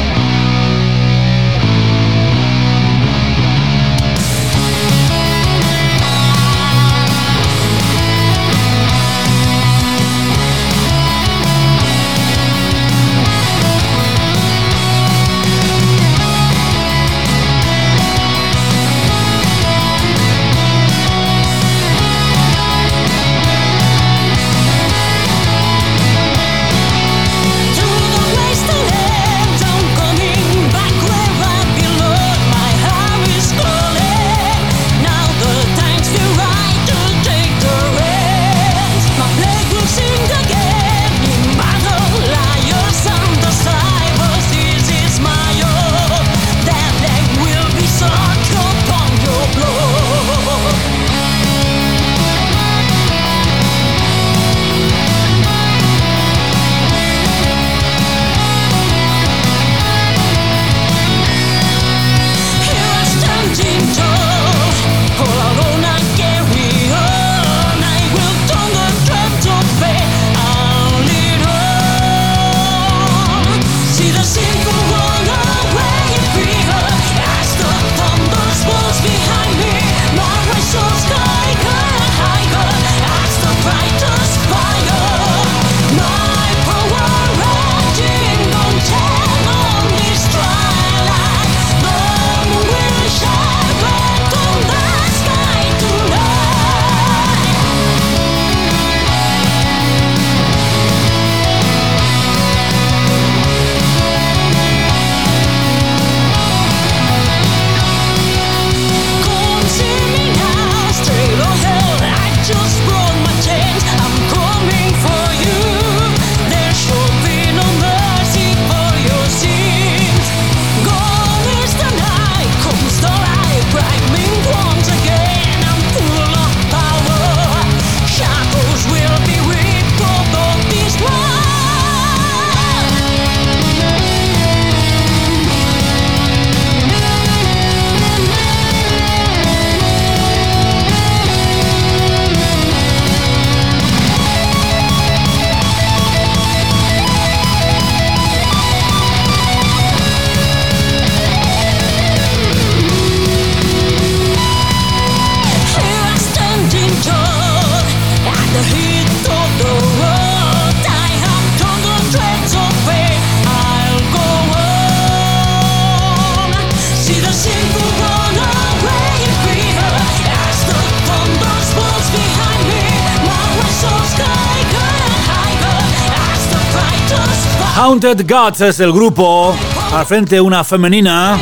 Haunted Gods es el grupo, al frente una femenina,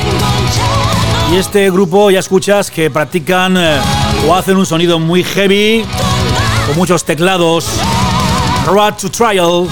y este grupo ya escuchas que practican eh, o hacen un sonido muy heavy, con muchos teclados. Road to Trial.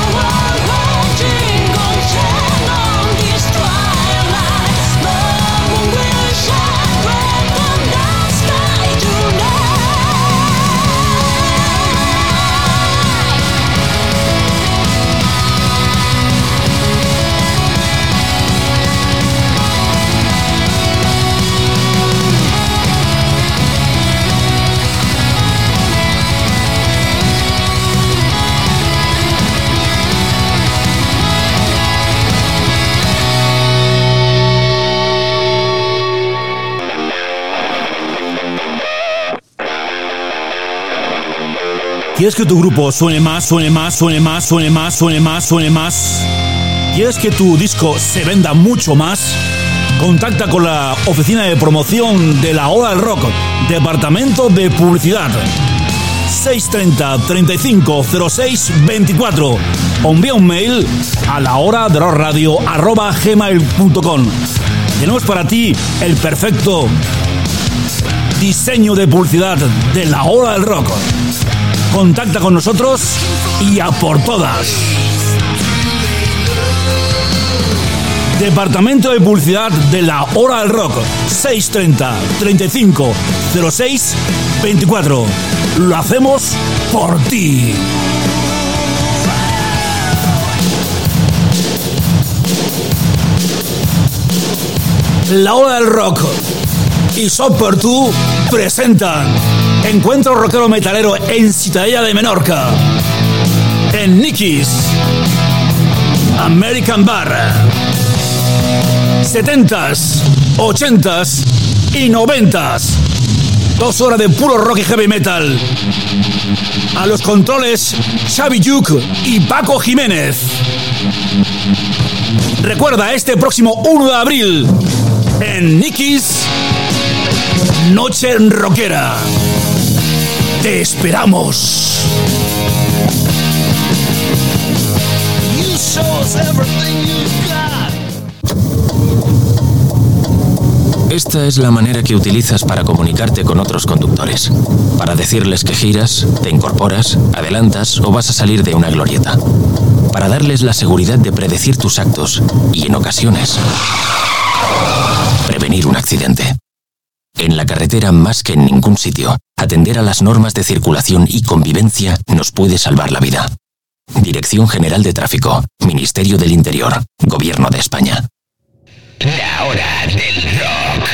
¿Quieres que tu grupo suene más, suene más, suene más, suene más, suene más, suene más? ¿Quieres que tu disco se venda mucho más? contacta con la oficina de promoción de la Hora del Rock, Departamento de Publicidad. seis treinta, treinta y cinco, cero seis, veinticuatro o envía un mail a la hora de rock radio arroba gmail punto com. Tenemos para ti el perfecto diseño de publicidad de la Hora del Rock. Contacta con nosotros y a por todas. Departamento de Publicidad de la Hora del Rock, seis treinta, treinta y cinco, cero seis, veinticuatro. Lo hacemos por ti. La Hora del Rock y Super dos presentan Encuentro Rockero Metalero en Ciutadella de Menorca, en Nicky's American Bar. setentas, ochentas y noventas. Dos horas de puro rock y heavy metal. A los controles, Xavi Yuk y Paco Jiménez. Recuerda, este próximo uno de abril, en Nicky's Noche Rockera. Te esperamos. You show us everything you've got. Esta es la manera que utilizas para comunicarte con otros conductores. Para decirles que giras, te incorporas, adelantas o vas a salir de una glorieta. Para darles la seguridad de predecir tus actos y, en ocasiones, prevenir un accidente. En la carretera, más que en ningún sitio, atender a las normas de circulación y convivencia nos puede salvar la vida. Dirección General de Tráfico, Ministerio del Interior, Gobierno de España. La Hora del Rock.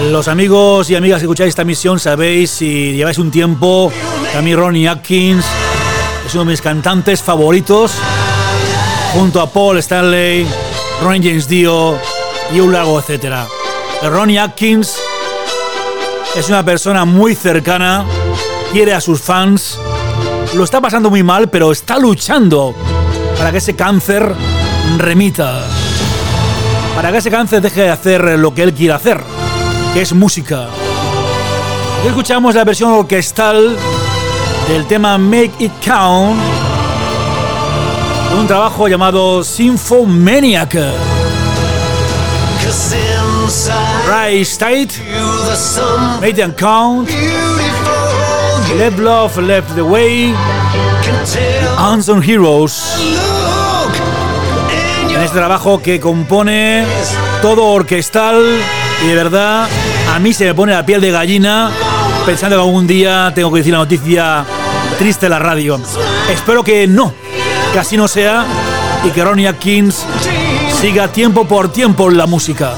Los amigos y amigas que escucháis esta emisión sabéis, si lleváis un tiempo, que a mí Ronnie Atkins es uno de mis cantantes favoritos, junto a Paul Stanley, Ronnie James Dio y un largo etcétera. Ronnie Atkins es una persona muy cercana, quiere a sus fans, lo está pasando muy mal, pero está luchando para que ese cáncer remita, para que ese cáncer deje de hacer lo que él quiere hacer, que es música. Y escuchamos la versión orquestal del tema Make It Count, de un trabajo llamado Symphomaniac. Rise State, Make It Count, Let Love Left the Way, Unsung Heroes. En este trabajo que compone todo orquestal, y de verdad a mí se me pone la piel de gallina pensando que algún día tengo que decir la noticia triste en la radio. Espero que no, que así no sea, y que Ronnie Atkins siga tiempo por tiempo en la música.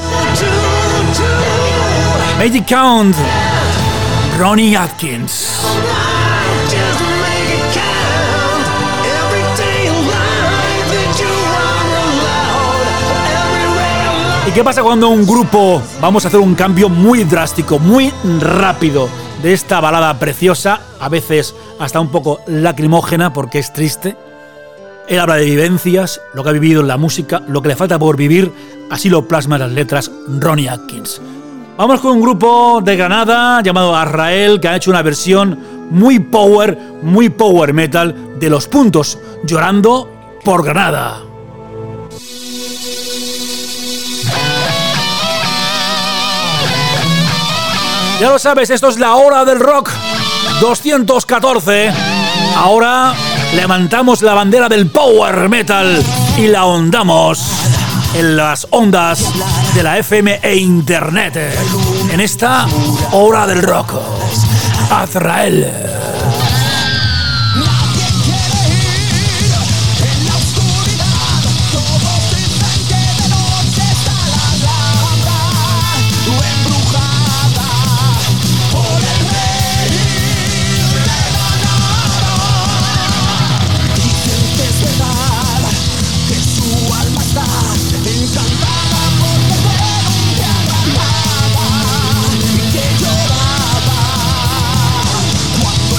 Make It Count, Ronnie Atkins. ¿Y qué pasa cuando un grupo, vamos a hacer un cambio muy drástico, muy rápido de esta balada preciosa, a veces hasta un poco lacrimógena porque es triste? Él habla de vivencias, lo que ha vivido en la música, lo que le falta por vivir, así lo plasma en las letras Ronnie Atkins. Vamos con un grupo de Granada llamado Azrael, que ha hecho una versión muy power, muy power metal de Los Puntos, Llorando por Granada. Ya lo sabes, esto es la hora del rock doscientos catorce. Ahora levantamos la bandera del power metal y la ondamos en las ondas de la F M e internet. En esta hora del rock, Azrael. Cuando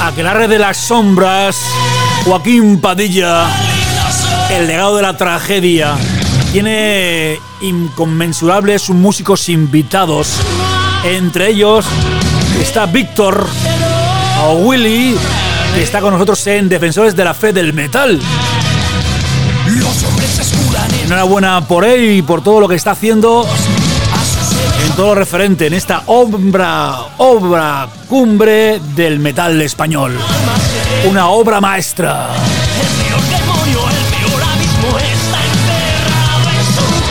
Aquelarre de las sombras, Joaquín Padilla, el legado de la tragedia. Tiene inconmensurables músicos invitados. Entre ellos está Víctor o Willy, que está con nosotros en Defensores de la Fe del Metal. Enhorabuena por él y por todo lo que está haciendo en todo lo referente en esta obra, obra cumbre del metal español. Una obra maestra. El peor demonio, el peor abismo está enterrado en su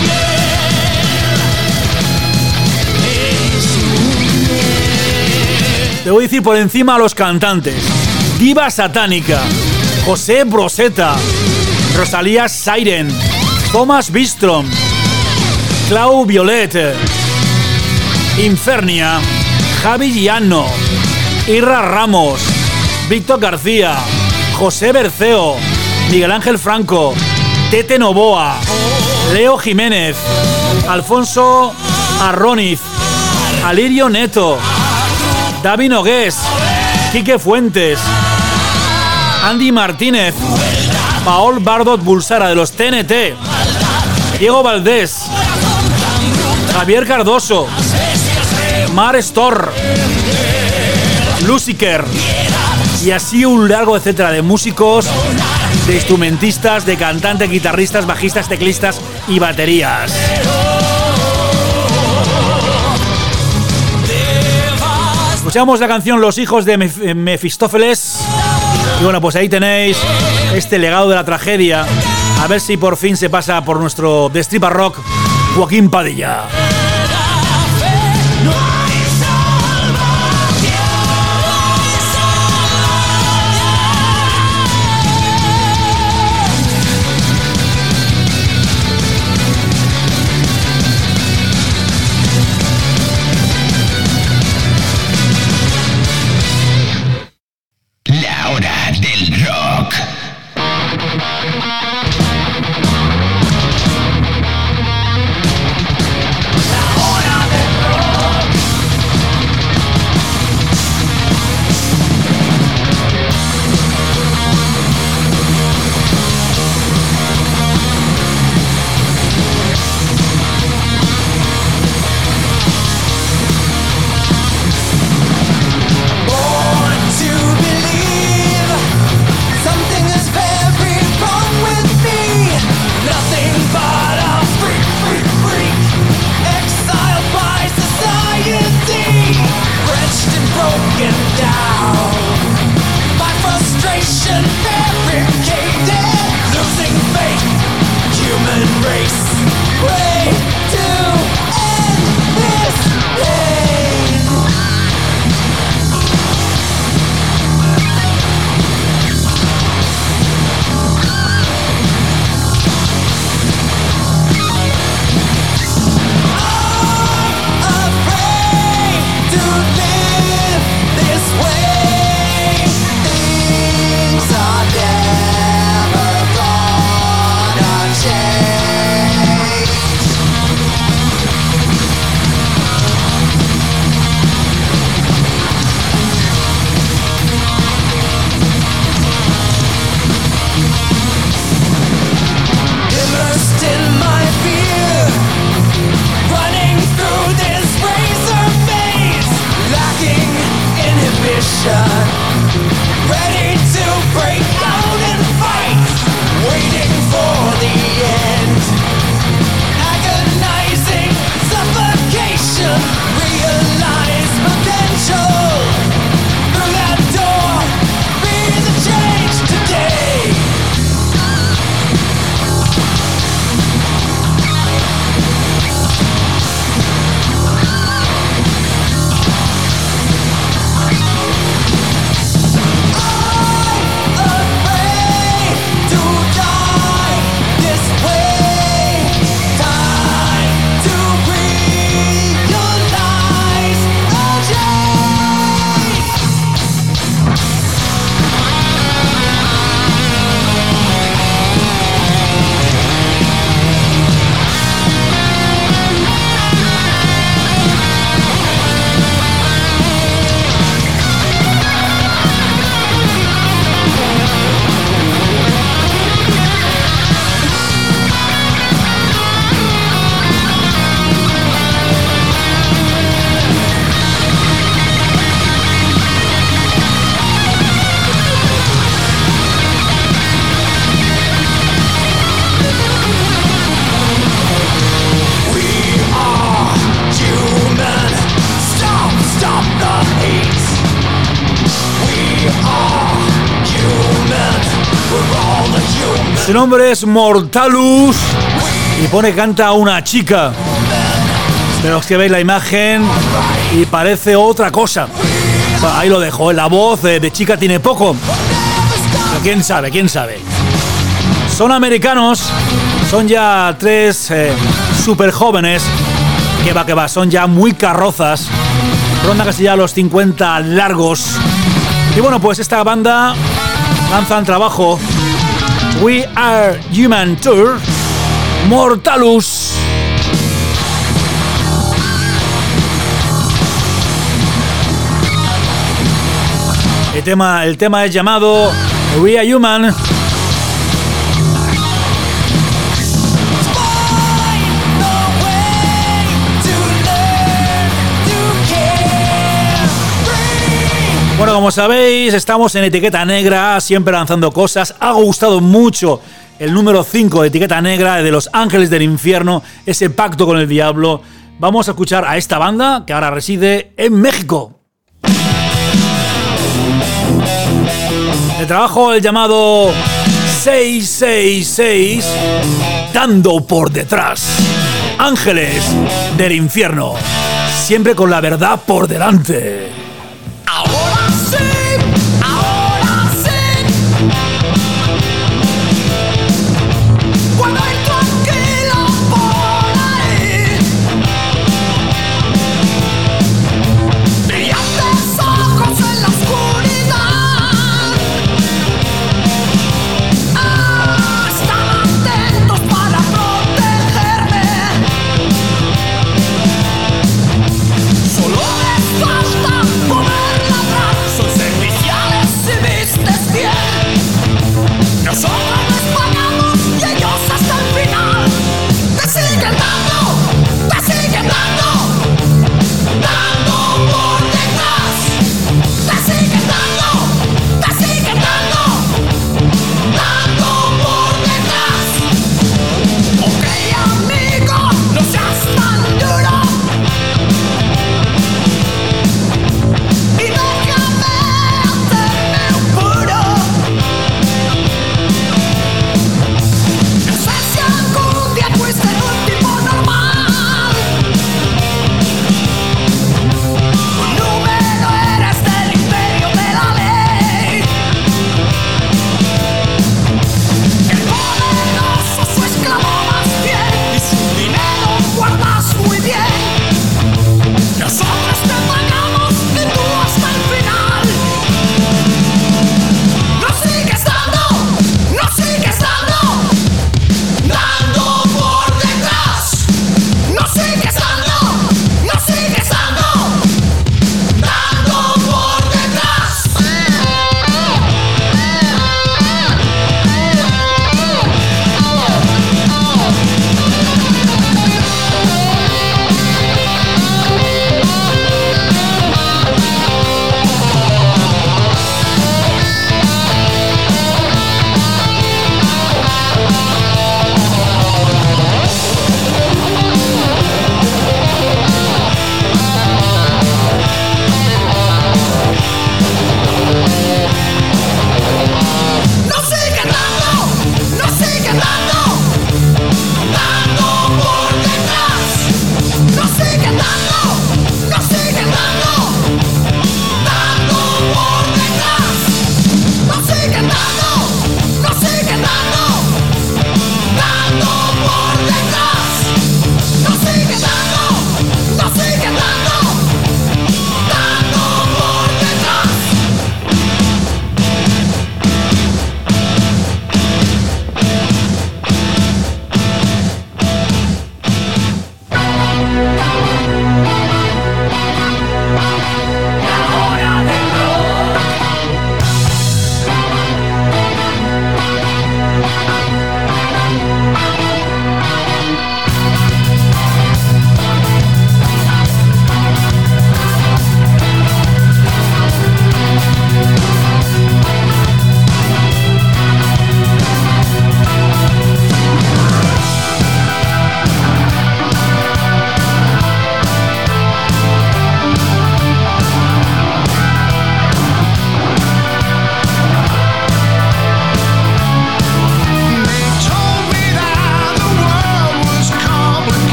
piel. En su Te voy a decir por encima a los cantantes. Diva Satánica, José Broseta, Rosalía Siren, Thomas Bistrom, Clau Violet, Infernia, Javi Gianno, Irra Ramos, Víctor García, José Berceo, Miguel Ángel Franco, Tete Novoa, Leo Jiménez, Alfonso Arroniz, Alirio Neto, David Nogués, Quique Fuentes, Andy Martínez, Paol Bardot Bulsara de los T N T, Diego Valdés, Javier Cardoso, Mar Storr, Luciker, y así un largo etcétera de músicos, de instrumentistas, de cantantes, guitarristas, bajistas, teclistas y baterías. Escuchamos la canción Los hijos de Mef- Mefistófeles. Y bueno, pues ahí tenéis este legado de la tragedia. A ver si por fin se pasa por nuestro Destripa Rock Joaquín Padilla. La hora del rock. La Su nombre es Mortalus y pone que canta a una chica. Pero es que veis la imagen y parece otra cosa. O sea, ahí lo dejo, la voz de, de chica tiene poco. Pero quién sabe, quién sabe. Son americanos, son ya tres eh, super jóvenes. Que va, que va, son ya muy carrozas. Ronda casi ya los cincuenta largos. Y bueno, pues esta banda lanzan trabajo We Are Human Tour, Mortalus. El tema, el tema es llamado We Are Human. Bueno, como sabéis, estamos en Etiqueta Negra, siempre lanzando cosas. Ha gustado mucho el número cinco de Etiqueta Negra, de Los Ángeles del Infierno, ese pacto con el diablo. Vamos a escuchar a esta banda que ahora reside en México. El trabajo, el llamado seis seis seis, dando por detrás. Ángeles del Infierno, siempre con la verdad por delante. Ahora sí, ahora sí. Cuando entro tranquilo por ahí, brillantes ojos en la oscuridad, ah, están atentos para protegerme. Solo les falta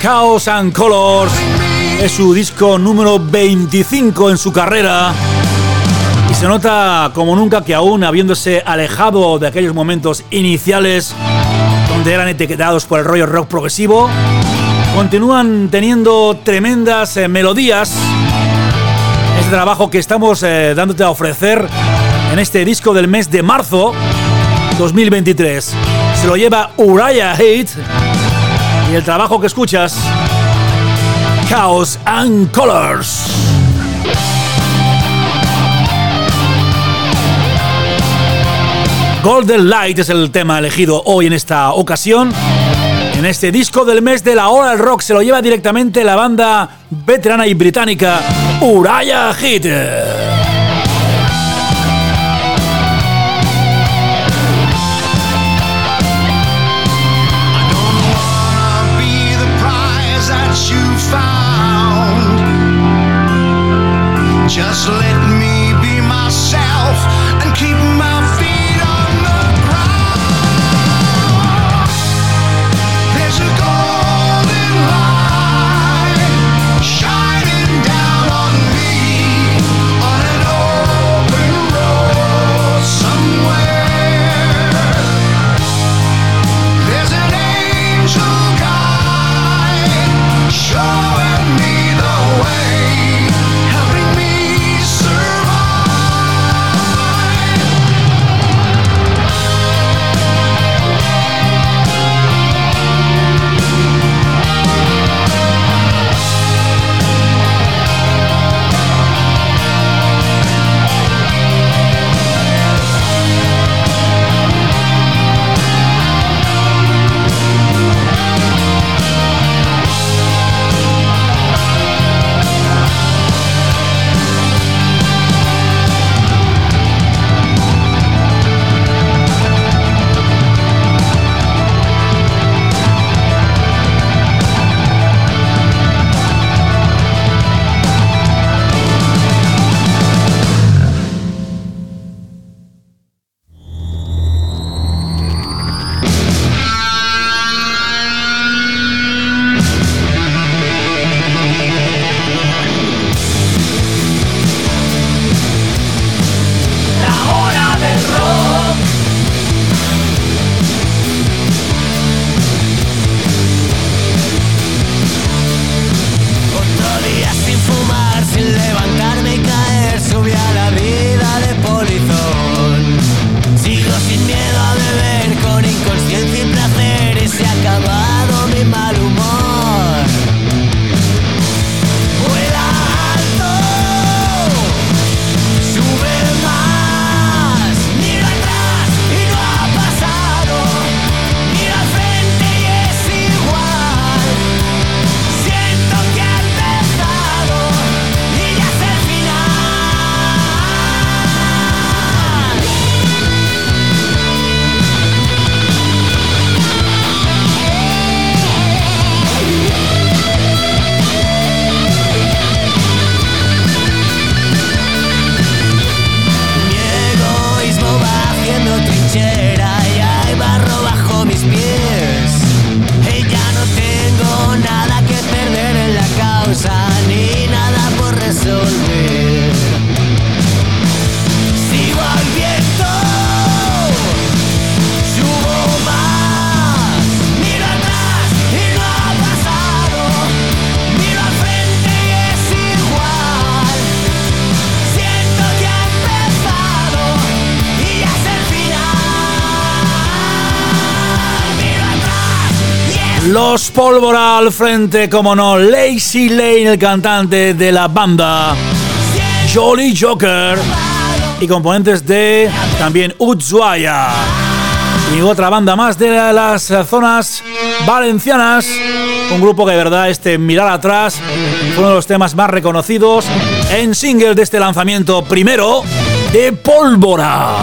Chaos and Colors. Es su disco número veinticinco en su carrera. Y se nota como nunca que aún habiéndose alejado de aquellos momentos iniciales donde eran etiquetados por el rollo rock progresivo, continúan teniendo tremendas eh, melodías. Este trabajo que estamos eh, dándote a ofrecer en este disco del mes de marzo dos mil veintitrés. Se lo lleva Uriah Heep y el trabajo que escuchas, Chaos and Colors. Golden Light es el tema elegido hoy en esta ocasión. En este disco del mes de la hora del rock se lo lleva directamente la banda veterana y británica Uriah Heep. Just let me be myself and keep my feet on the ground. There's a golden light shining down on me on an open road somewhere. There's an angel guide showing me the way, helping me Los Pólvora al frente, como no, Lazy Lane, el cantante de la banda, Jolly Joker, y componentes de también Ushuaia y otra banda más de las zonas valencianas, un grupo que de verdad este Mirar Atrás fue uno de los temas más reconocidos en single de este lanzamiento primero de Pólvora.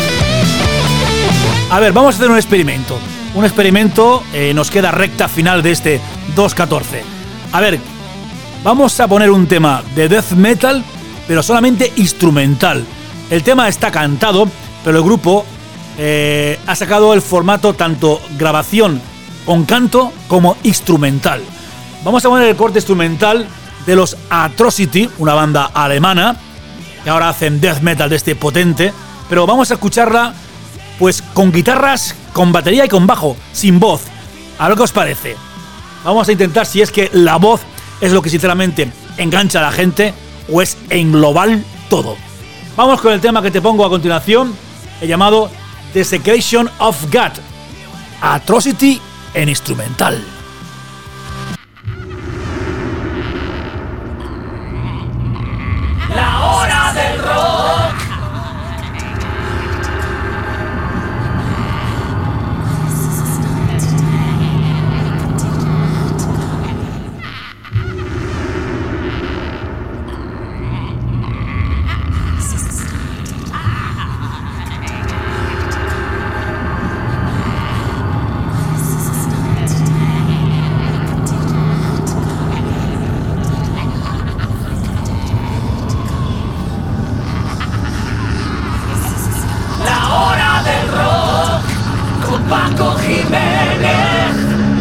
A ver, vamos a hacer un experimento. Un experimento, eh, nos queda recta final de este dos catorce. A ver, vamos a poner un tema de death metal, pero solamente instrumental. El tema está cantado, pero el grupo eh, ha sacado el formato tanto grabación con canto como instrumental. Vamos a poner el corte instrumental de los Atrocity, una banda alemana que ahora hacen death metal de este potente, pero vamos a escucharla pues con guitarras, con batería y con bajo, sin voz. A ver qué os parece. Vamos a intentar si es que la voz es lo que sinceramente engancha a la gente o es englobar todo. Vamos con el tema que te pongo a continuación, el llamado Desecration of God, Atrocity en instrumental. La hora del rock. Paco Jiménez.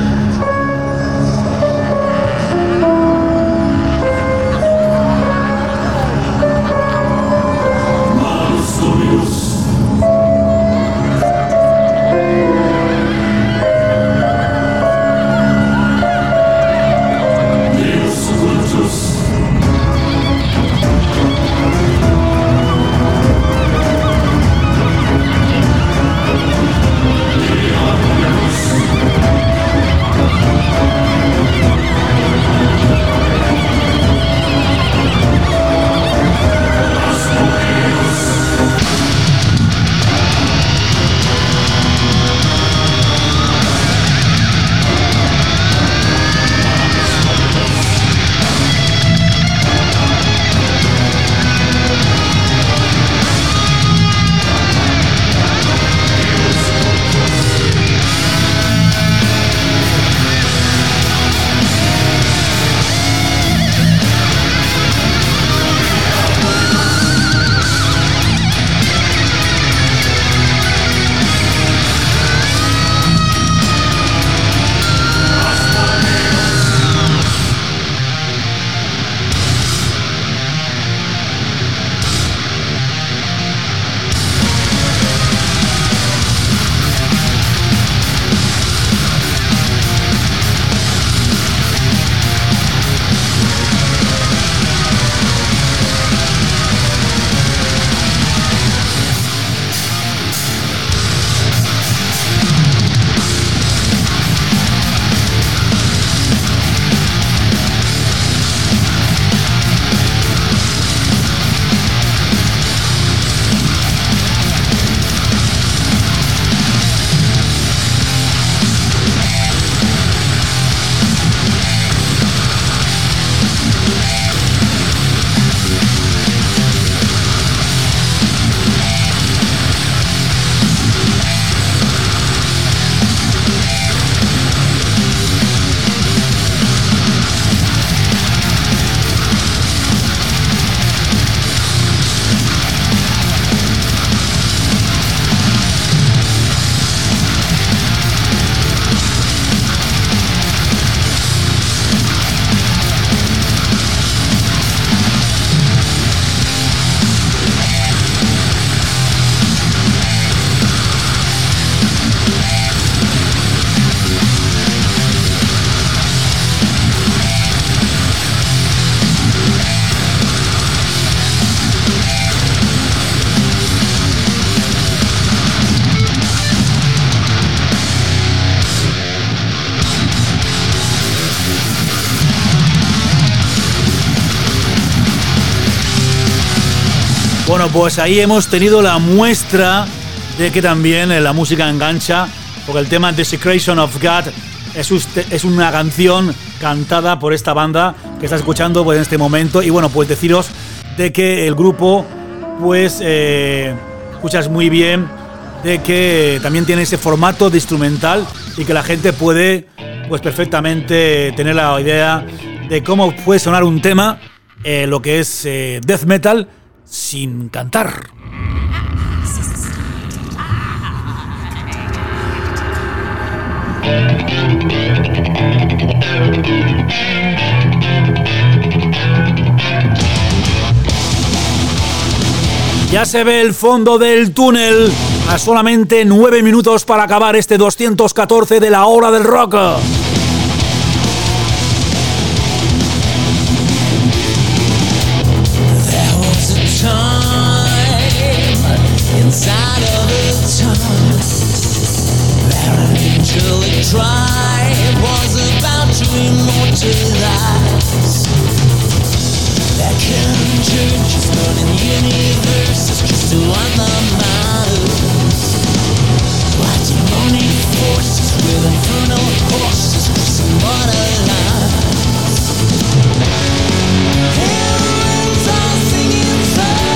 Bueno, pues ahí hemos tenido la muestra de que también la música engancha, porque el tema Desecration of God es, usted, es una canción cantada por esta banda que está escuchando pues, en este momento. Y bueno, pues deciros de que el grupo, pues, eh, escuchas muy bien, de que también tiene ese formato de instrumental y que la gente puede, pues, perfectamente tener la idea de cómo puede sonar un tema, eh, lo que es eh, death metal, sin cantar. Ya se ve el fondo del túnel. A solamente nueve minutos para acabar este doscientos catorce de la hora del rock. Inside of the tunnel, where an angelic tribe was about to immortalize. Their churches burning universes just to undermine. Why demonic forces with infernal horses crossing borderlines? Herons are singing songs.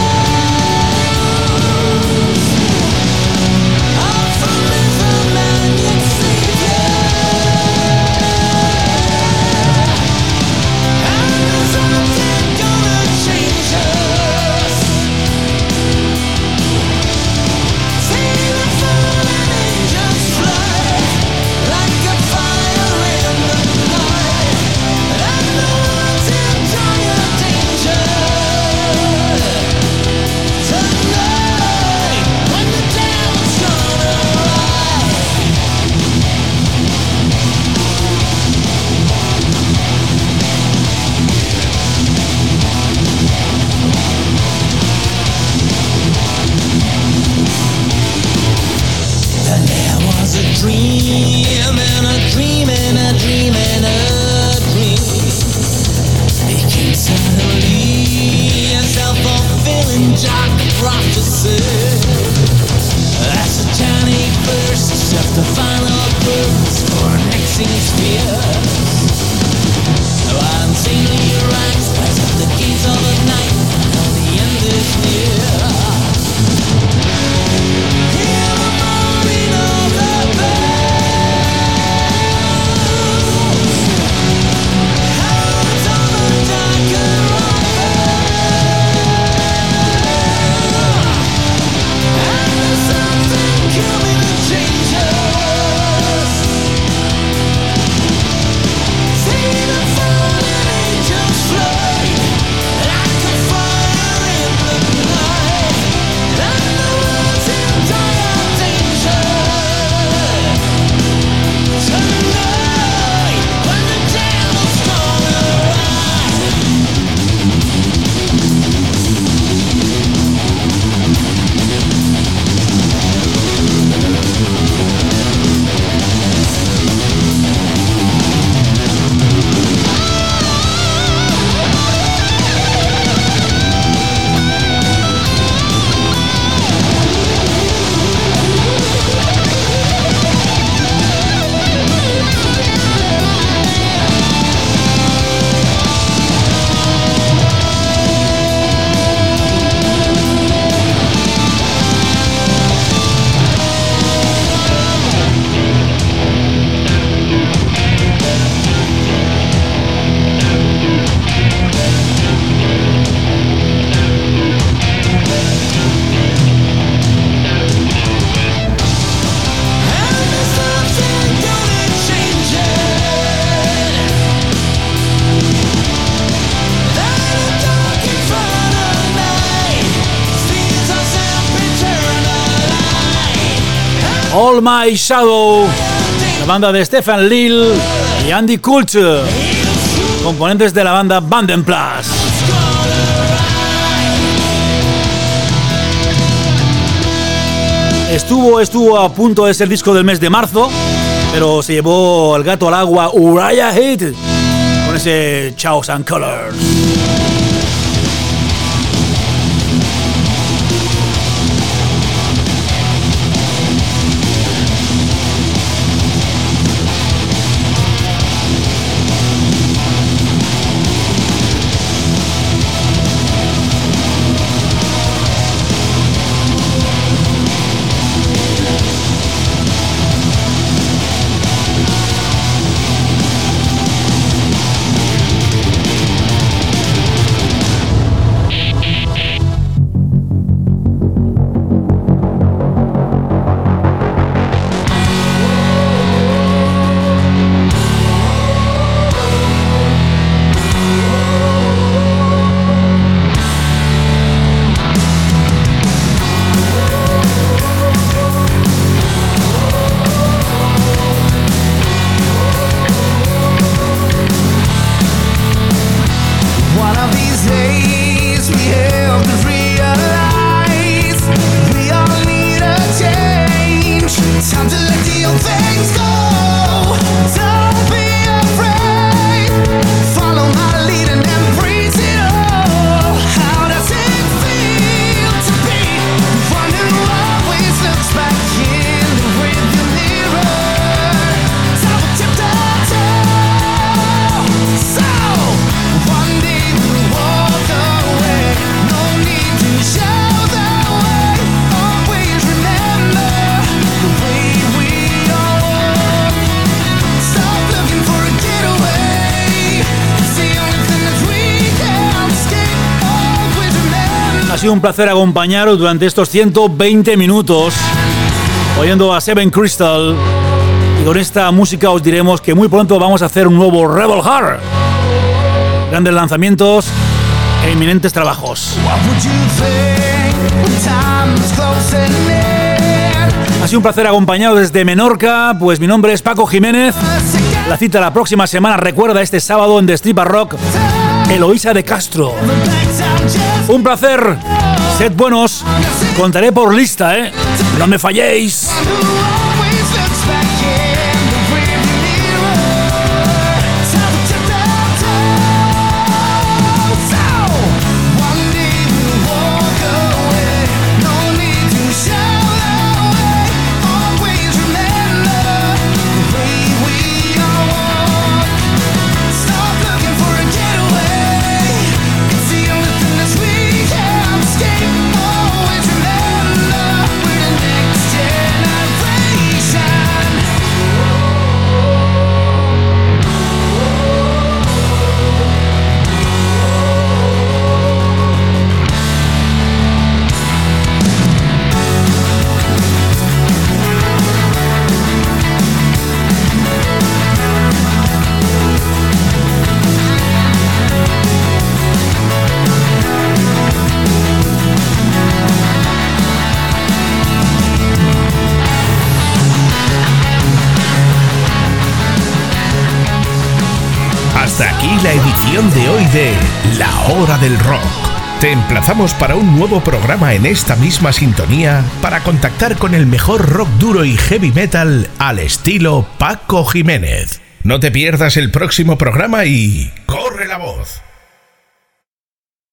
All My Shadow, la banda de Stefan Lill y Andy Kulch, componentes de la banda Vandenplas. Estuvo, estuvo a punto de ser disco del mes de marzo, pero se llevó el gato al agua Uriah Heep con ese Chaos and Colors. Ha sido un placer acompañaros durante estos ciento veinte minutos oyendo a Seven Crystal, y con esta música os diremos que muy pronto vamos a hacer un nuevo Rebel Heart. Grandes lanzamientos e inminentes trabajos. Ha sido un placer acompañado desde Menorca, pues mi nombre es Paco Jiménez. La cita la próxima semana, recuerda, este sábado en Destripa Rock, Eloísa de Castro. Un placer, sed buenos, contaré por lista, ¿eh? No me falléis. Hasta aquí la edición de hoy de La Hora del Rock. Te emplazamos para un nuevo programa en esta misma sintonía para contactar con el mejor rock duro y heavy metal al estilo Paco Jiménez. No te pierdas el próximo programa y ¡corre la voz!